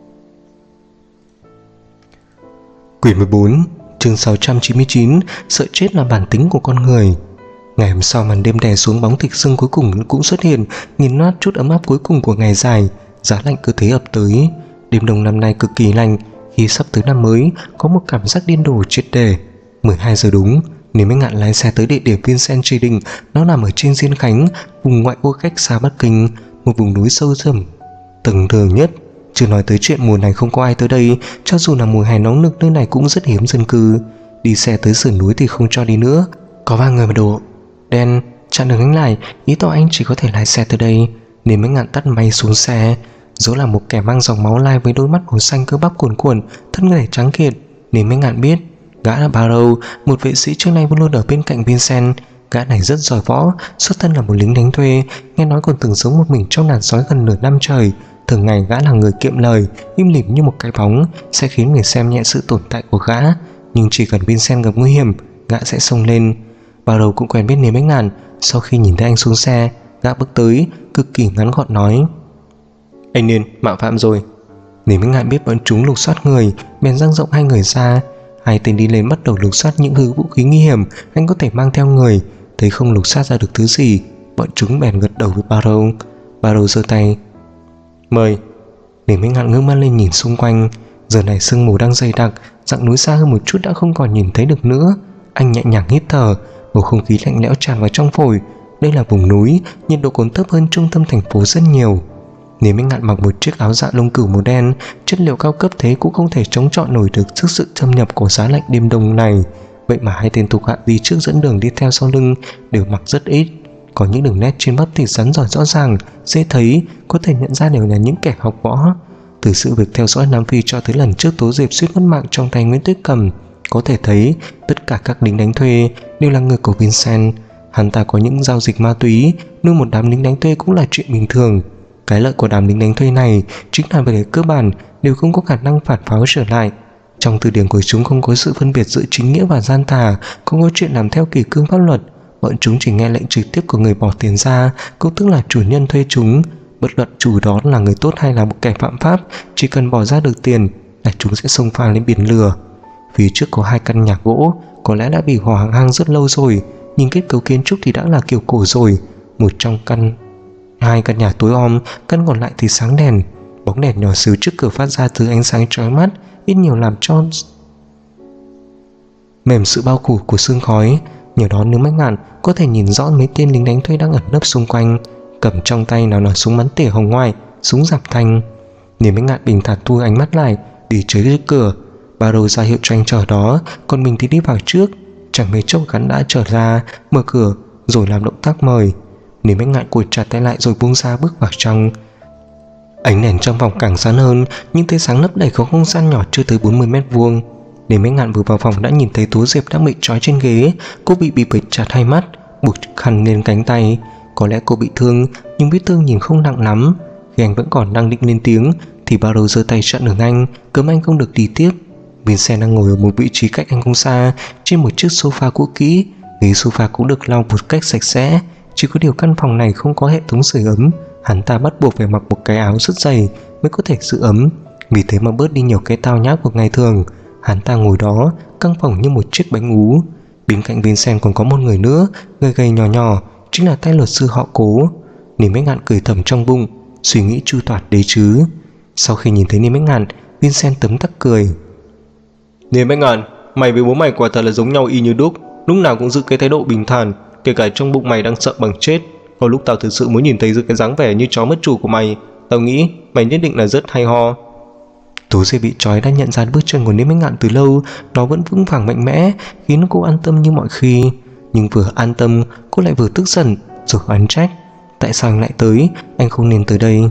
Quyển 14, chương 699, sợ chết là bản tính của con người. Ngày hôm sau màn đêm đè xuống, bóng thịt sưng cuối cùng cũng xuất hiện, nghiền nát chút ấm áp cuối cùng của ngày dài. Giá lạnh cứ thế ập tới. Đêm đông năm nay cực kỳ lạnh. Khi sắp tới năm mới, có một cảm giác điên đổ triệt để. 12 giờ đúng, Niêm Bách Ngạn lái xe tới địa điểm Vincent Tri Đình. Nó nằm ở trên Diên Khánh, vùng ngoại ô cách xa Bắc Kinh, một vùng núi sâu thẳm tầng thường nhất. Chưa nói tới chuyện mùa này không có ai tới đây. Cho dù là mùa hè nóng nực, nơi này cũng rất hiếm dân cư. Đi xe tới sườn núi thì không cho đi nữa. Có 3 người mà đồ đen chặn đường anh lại, ý tỏ anh chỉ có thể lái xe tới đây. Niêm Bách Ngạn tắt máy xuống xe. Dẫu là một kẻ mang dòng máu lai với đôi mắt màu xanh cơ bắp cuồn cuộn, thân người trắng kiệt, Niêm Bách Ngạn biết gã là Barrow, một vệ sĩ trước nay vẫn luôn ở bên cạnh Vincent. Gã này rất giỏi võ, xuất thân là một lính đánh thuê, nghe nói còn từng sống một mình trong đàn sói gần nửa năm trời. Thường ngày gã là người kiệm lời, im lìm như một cái bóng, sẽ khiến người xem nhẹ sự tồn tại của gã. Nhưng chỉ cần Vincent gặp nguy hiểm, gã sẽ xông lên. Barrow cũng quen biết Niêm Bách Ngạn. Sau khi nhìn thấy anh xuống xe, gã bước tới, cực kỳ ngắn gọn nói: Anh Niên, mạo phạm rồi. Niêm Bách Ngạn biết bọn chúng lục soát người, bèn dang rộng hai người ra. Hai tên đi lên bắt đầu lục soát những vũ khí nguy hiểm anh có thể mang theo người. Thấy không lục soát ra được thứ gì, bọn chúng bèn gật đầu với Barrow. Barrow giơ tay: Mời. Niêm Bách Ngạn ngước mắt lên nhìn xung quanh. Giờ này sương mù đang dày đặc, dặng núi xa hơn một chút đã không còn nhìn thấy được nữa. Anh nhẹ nhàng hít thở, bầu không khí lạnh lẽo tràn vào trong phổi. Đây là vùng núi, nhiệt độ còn thấp hơn trung tâm thành phố rất nhiều. Niêm Bách Ngạn mặc một chiếc áo dạ lông cừu màu đen, chất liệu cao cấp thế cũng không thể chống chọi nổi được trước sự xâm nhập của giá lạnh đêm đông này. Vậy mà hai tên thuộc hạ đi trước dẫn đường đi theo sau lưng đều mặc rất ít. Có những đường nét trên bắp thịt rắn giỏi rõ ràng, dễ thấy, có thể nhận ra đều là những kẻ học võ. Từ sự việc theo dõi Nam Phi cho tới lần trước Tố Diệp suýt mất mạng trong tay Nguyễn Tuyết Cầm, có thể thấy tất cả các lính đánh thuê đều là người của Vincent. Hắn ta có những giao dịch ma túy, nuôi một đám lính đánh thuê cũng là chuyện bình thường. Cái lợi của đám lính đánh thuê này chính là về cơ bản đều không có khả năng phản pháo trở lại. Trong từ điển của chúng không có sự phân biệt giữa chính nghĩa và gian tà, không có chuyện làm theo kỷ cương pháp luật. Bọn chúng chỉ nghe lệnh trực tiếp của người bỏ tiền ra, cũng tức là chủ nhân thuê chúng. Bất luận chủ đó là người tốt hay là một kẻ phạm pháp, chỉ cần bỏ ra được tiền là chúng sẽ xông pha lên biển lửa. Phía trước có 2 căn nhà gỗ, có lẽ đã bị hỏa hoang rất lâu rồi, nhìn kết cấu kiến trúc thì đã là kiểu cổ rồi. Một trong 2 căn nhà tối om, căn còn lại thì sáng đèn. Bóng đèn nhỏ xíu trước cửa phát ra thứ ánh sáng chói mắt, ít nhiều làm cho mềm sự bao phủ của sương khói. Nhờ đó nếu Mách Ngạn có thể nhìn rõ mấy tên lính đánh thuê đang ẩn nấp xung quanh, cầm trong tay nào là súng bắn tỉa hồng ngoại, súng giảm thanh. Nếu Mách Ngạn bình thản thu ánh mắt lại, đi tới trước cửa. Barrow ra hiệu cho anh chờ đó, còn mình thì đi vào trước. Chẳng mấy chốc hắn đã trở ra, mở cửa rồi làm động tác mời. Nếu Mách Ngạn cụt chặt tay lại rồi buông ra bước vào trong. Ánh đèn trong phòng càng sáng hơn, nhưng tia sáng lấp đầy có không gian nhỏ chưa tới 40 mét vuông. Nếu Mách Ngạn vừa vào phòng đã nhìn thấy Tố Diệp đang bị trói trên ghế. Cô bị bịt chặt hai mắt, buộc khăn lên cánh tay. Có lẽ cô bị thương, nhưng vết thương nhìn không nặng lắm. Khi anh vẫn còn đang định lên tiếng thì Barrow giơ tay chặn đường anh, cấm anh không được đi tiếp. Vincent đang ngồi ở một vị trí cách anh không xa, trên một chiếc sofa cũ kỹ. Ghế sofa cũng được lau một cách sạch sẽ. Chỉ có điều căn phòng này không có hệ thống sưởi ấm. Hắn ta bắt buộc phải mặc một cái áo rất dày mới có thể giữ ấm, vì thế mà bớt đi nhiều cái tao nhã của ngày thường. Hắn ta ngồi đó căng phồng như một chiếc bánh ú. Bên cạnh Vincent còn có một người nữa, gầy gầy nhỏ nhỏ, chính là tay luật sư họ Cố. Niềm Mách Ngạn cười thầm trong bụng, suy nghĩ chu toạt đấy chứ. Sau khi nhìn thấy Niềm Mách Ngạn, Vincent tấm tắc cười. Niềm Mách Ngạn, mày với bố mày quả thật là giống nhau y như đúc, lúc nào cũng giữ cái thái độ bình thản, kể cả trong bụng mày đang sợ bằng chết. Có lúc tao thực sự muốn nhìn thấy cái dáng vẻ như chó mất chủ của mày. Tao nghĩ mày nhất định là rất hay ho. Tố Diệp bị trói đã nhận ra bước chân của Niềm Mách Ngạn từ lâu. Nó vẫn vững vàng mạnh mẽ, khiến cô an tâm như mọi khi. Nhưng vừa an tâm, cô lại vừa tức giận, rồi oán trách. Tại sao anh lại tới? Anh không nên tới đây.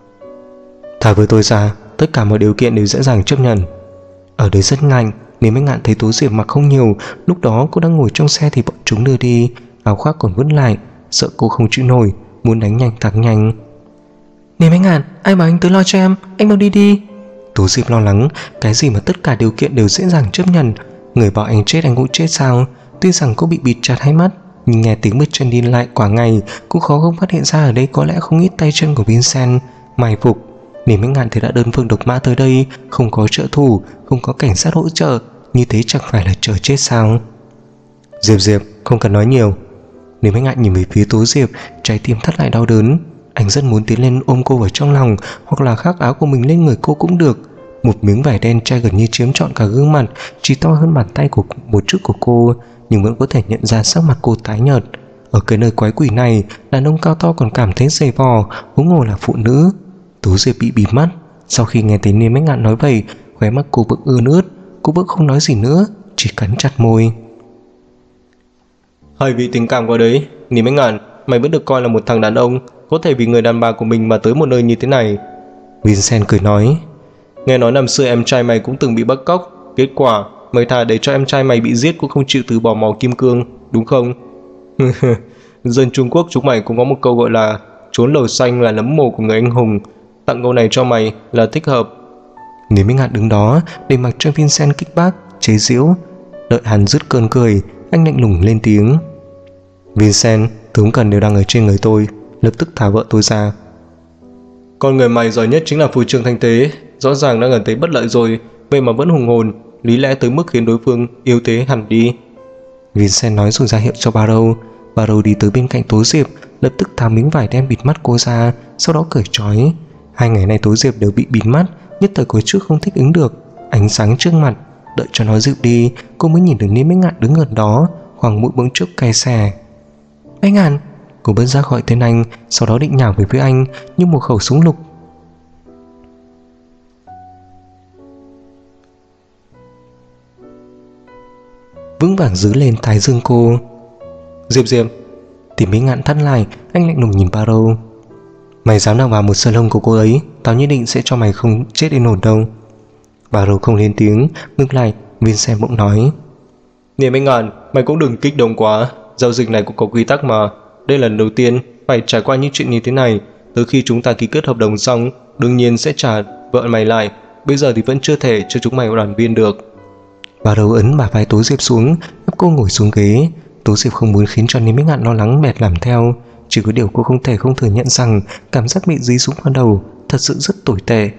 Thả với tôi ra, tất cả mọi điều kiện đều dễ dàng chấp nhận. Ở đây rất lạnh. Niềm Mách Ngạn thấy Tố Diệp mặc không nhiều. Lúc đó cô đang ngồi trong xe thì bọn chúng đưa đi, áo khoác còn vứt lại. Sợ cô không chịu nổi, muốn đánh nhanh thắng nhanh. Niềm Mách Ngạn, ai bảo anh tới lo cho em, anh mau đi đi. Tố Diệp lo lắng, cái gì mà tất cả điều kiện đều dễ dàng chấp nhận. Người bảo anh chết anh cũng chết sao? Tuy rằng cô bị bịt chặt hai mắt, nhưng nghe tiếng bước chân đi lại quả ngày cũng khó không phát hiện ra ở đây có lẽ không ít tay chân của Vincent mai phục. Niềm Mách Ngạn thì đã đơn phương độc mã tới đây, không có trợ thủ, không có cảnh sát hỗ trợ, như thế chẳng phải là chờ chết sao? Diệp, không cần nói nhiều. Niềm Mách Ngạn nhìn về phía Tố Diệp, trái tim thắt lại đau đớn. Anh rất muốn tiến lên ôm cô vào trong lòng, hoặc là khoác áo của mình lên người cô cũng được. Một miếng vải đen che gần như chiếm trọn cả gương mặt, chỉ to hơn bàn tay của một chút của cô, nhưng vẫn có thể nhận ra sắc mặt cô tái nhợt. Ở cái nơi quái quỷ này, đàn ông cao to còn cảm thấy dày vò, huống hồ là phụ nữ. Tố Diệp bị bịt mắt. Sau khi nghe thấy Niềm Mách Ngạn nói vậy, khóe mắt cô vẫn ươn ướt. Cô vẫn không nói gì nữa, chỉ cắn chặt môi. Hơi bị tình cảm qua đấy. Niềm Mách Ngạn, mày vẫn được coi là một thằng đàn ông, có thể vì người đàn bà của mình mà tới một nơi như thế này. Vincent cười nói. Nghe nói năm xưa em trai mày cũng từng bị bắt cóc, kết quả mày thà để cho em trai mày bị giết cũng không chịu từ bỏ màu kim cương, đúng không? Dân Trung Quốc chúng mày cũng có một câu gọi là trốn lầu xanh là nấm mồ của người anh hùng. Tặng câu này cho mày là thích hợp. Niềm Mách Ngạn đứng đó để mặc cho Vincent kích bác, chế giễu. Đợi hắn dứt cơn cười, anh lạnh lùng lên tiếng. Vincent, tướng cần đều đang ở trên người tôi, lập tức thả vợ tôi ra. Con người mày giỏi nhất chính là phù trương thanh thế, rõ ràng đã gần thấy bất lợi rồi, vậy mà vẫn hùng hồn, lý lẽ tới mức khiến đối phương yếu thế hẳn đi. Vincent nói rồi ra hiệu cho Barrow. Barrow đi tới bên cạnh Tố Diệp, lập tức tháo miếng vải đen bịt mắt cô ra, sau đó cởi trói. 2 ngày nay Tố Diệp đều bị bịt mắt, nhất thời có chút không thích ứng được ánh sáng trước mặt. Đợi cho nó dịu đi, cô mới nhìn được Niềm Mách Ngạn đứng gần đó, khoảng mũi bỗng chốc cay xè. Mách Ngạn, cô bật ra gọi tên anh, sau đó định nhào về phía anh như một khẩu súng lục. Vững vàng giữ lên thái dương cô. Diệp. Tìm Mách Ngạn thắt lại, anh lạnh lùng nhìn Barrow. Mày dám nào vào một sợi lông của cô ấy, tao nhất định sẽ cho mày không chết yên ổn đâu. Barrow không lên tiếng, ngược lại Vincent bỗng nói. Niềm Mách Ngạn, mày cũng đừng kích động quá, giao dịch này cũng có quy tắc mà. Đây là lần đầu tiên phải trải qua những chuyện như thế này. Từ khi chúng ta ký kết hợp đồng xong, đương nhiên sẽ trả vợ mày lại. Bây giờ thì vẫn chưa thể cho chúng mày đoàn viên được. Barrow ấn bả vai Tố Diệp xuống, ép cô ngồi xuống ghế. Tố Diệp không muốn khiến cho Niềm Mách Ngạn lo lắng bẹt làm theo. Chỉ có điều cô không thể không thừa nhận rằng cảm giác bị dí xuống vào đầu thật sự rất tồi tệ.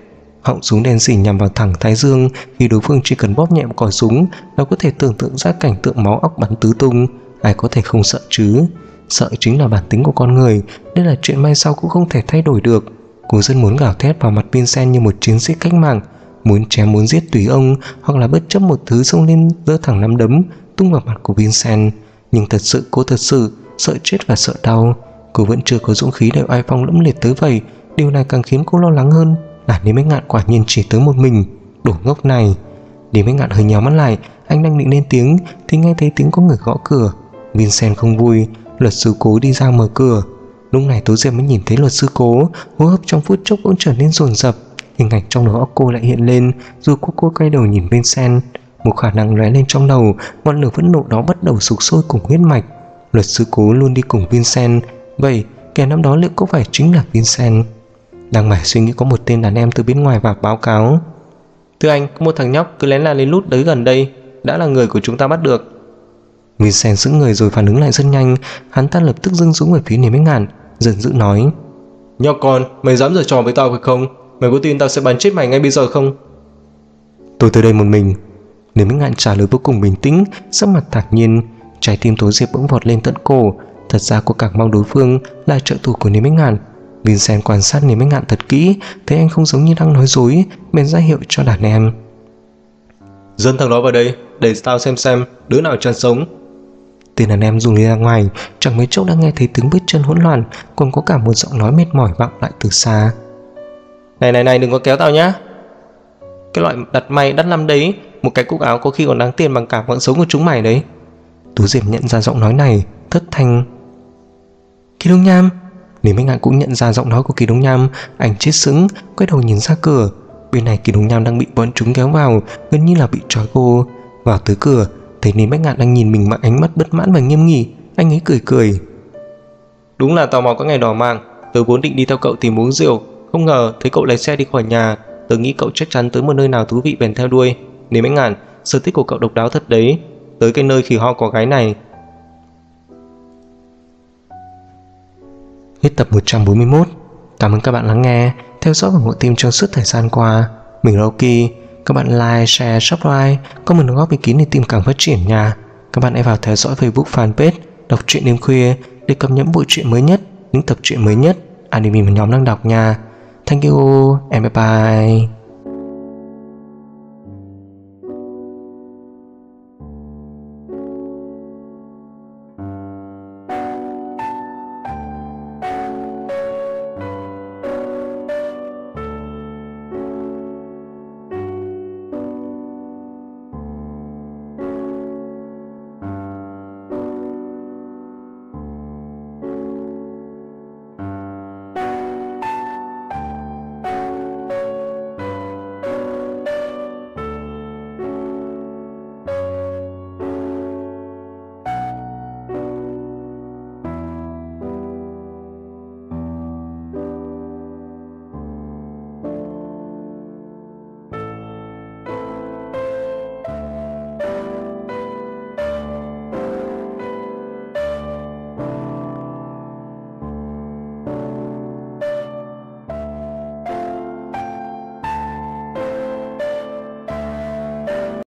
Họng súng đen sì nhằm vào thẳng thái dương, khi đối phương chỉ cần bóp nhẹ một còi súng là có thể tưởng tượng ra cảnh tượng máu óc bắn tứ tung. Ai có thể không sợ chứ? Sợ chính là bản tính của con người, đây là chuyện mai sau cũng không thể thay đổi được. Cô rất muốn gào thét vào mặt Vincent như một chiến sĩ cách mạng, muốn chém muốn giết tùy ông, hoặc là bất chấp một thứ xông lên giơ thẳng nắm đấm tung vào mặt của Vincent. Nhưng cô thật sự sợ chết và sợ đau. Cô vẫn chưa có dũng khí để oai phong lẫm liệt tới vậy. Điều này càng khiến cô lo lắng hơn là Lý Bách Ngạn quả nhiên chỉ tới một mình. Đồ ngốc này. Lý Bách Ngạn hơi nhíu mắt lại, anh đang định lên tiếng thì nghe thấy tiếng có người gõ cửa. Vincent không vui. Luật sư Cố đi ra mở cửa. Lúc này Tố Diệp mới nhìn thấy luật sư Cố, hô hấp trong phút chốc cũng trở nên dồn dập. Hình ảnh trong đầu óc cô lại hiện lên, rồi cô quay đầu nhìn Vincent. Một khả năng lóe lên trong đầu, ngọn lửa phẫn nộ đó bắt đầu sục sôi cùng huyết mạch. Luật sư Cố luôn đi cùng Vincent, vậy kẻ năm đó liệu có phải chính là Vincent? Đang mải suy nghĩ có một tên đàn em từ bên ngoài vào báo cáo. Thưa anh, có một thằng nhóc cứ lén la lén lút tới gần đây, đã là người của chúng ta bắt được. Vincent sững người rồi phản ứng lại rất nhanh. Hắn ta lập tức giương súng về phía Lý Bách Ngạn, giận dữ nói: Nhóc con, mày dám giở trò với tao phải không? Mày có tin tao sẽ bắn chết mày ngay bây giờ không? Tôi tới đây một mình. Lý Bách Ngạn trả lời vô cùng bình tĩnh, sắc mặt thản nhiên. Trái tim Tố Diệp bỗng vọt lên tận cổ. Thật ra cô càng mong đối phương là trợ thủ của Lý Bách Ngạn. Vincent quan sát Lý Bách Ngạn thật kỹ, thấy anh không giống như đang nói dối, bèn ra hiệu cho đàn em: Dẫn thằng đó vào đây, để tao xem đứa nào chân sống. Tên đàn em dùng đi ra ngoài, chẳng mấy chốc đã nghe thấy tiếng bước chân hỗn loạn, còn có cả một giọng nói mệt mỏi vọng lại từ xa: Này, đừng có kéo tao nhá. Cái loại đặt may đắt lắm đấy, một cái cúc áo có khi còn đáng tiền bằng cả mạng sống của chúng mày đấy. Tú Diệp nhận ra giọng nói này, thất thanh: Kỳ Đông Nham. Lý Bách Ngạn cũng nhận ra giọng nói của Kỳ Đông Nham, anh chết sững, quay đầu nhìn ra cửa. Bên này Kỳ Đông Nham đang bị bọn chúng kéo vào, gần như là bị trói cô. Vào tới cửa, thấy Lý Bách Ngạn đang nhìn mình bằng ánh mắt bất mãn và nghiêm nghị, anh ấy cười: Đúng là tò mò có ngày đỏ mạng. Tớ vốn định đi theo cậu tìm uống rượu, không ngờ thấy cậu lái xe đi khỏi nhà. Tớ nghĩ cậu chắc chắn tới một nơi nào thú vị bèn theo đuôi. Lý Bách Ngạn, sở thích của cậu độc đáo thật đấy. Tới cái nơi khỉ ho có gái này. Hết tập 141. Cảm ơn các bạn lắng nghe, theo dõi và ủng hộ team trong suốt thời gian qua. Mình là Oki. Các bạn like, share, subscribe, comment đóng góp ý kiến để team càng phát triển nha. Các bạn hãy vào theo dõi Facebook fanpage Đọc Truyện Đêm Khuya để cập nhật bộ truyện mới nhất, những tập truyện mới nhất, anime mà nhóm đang đọc nha. Thank you and bye bye.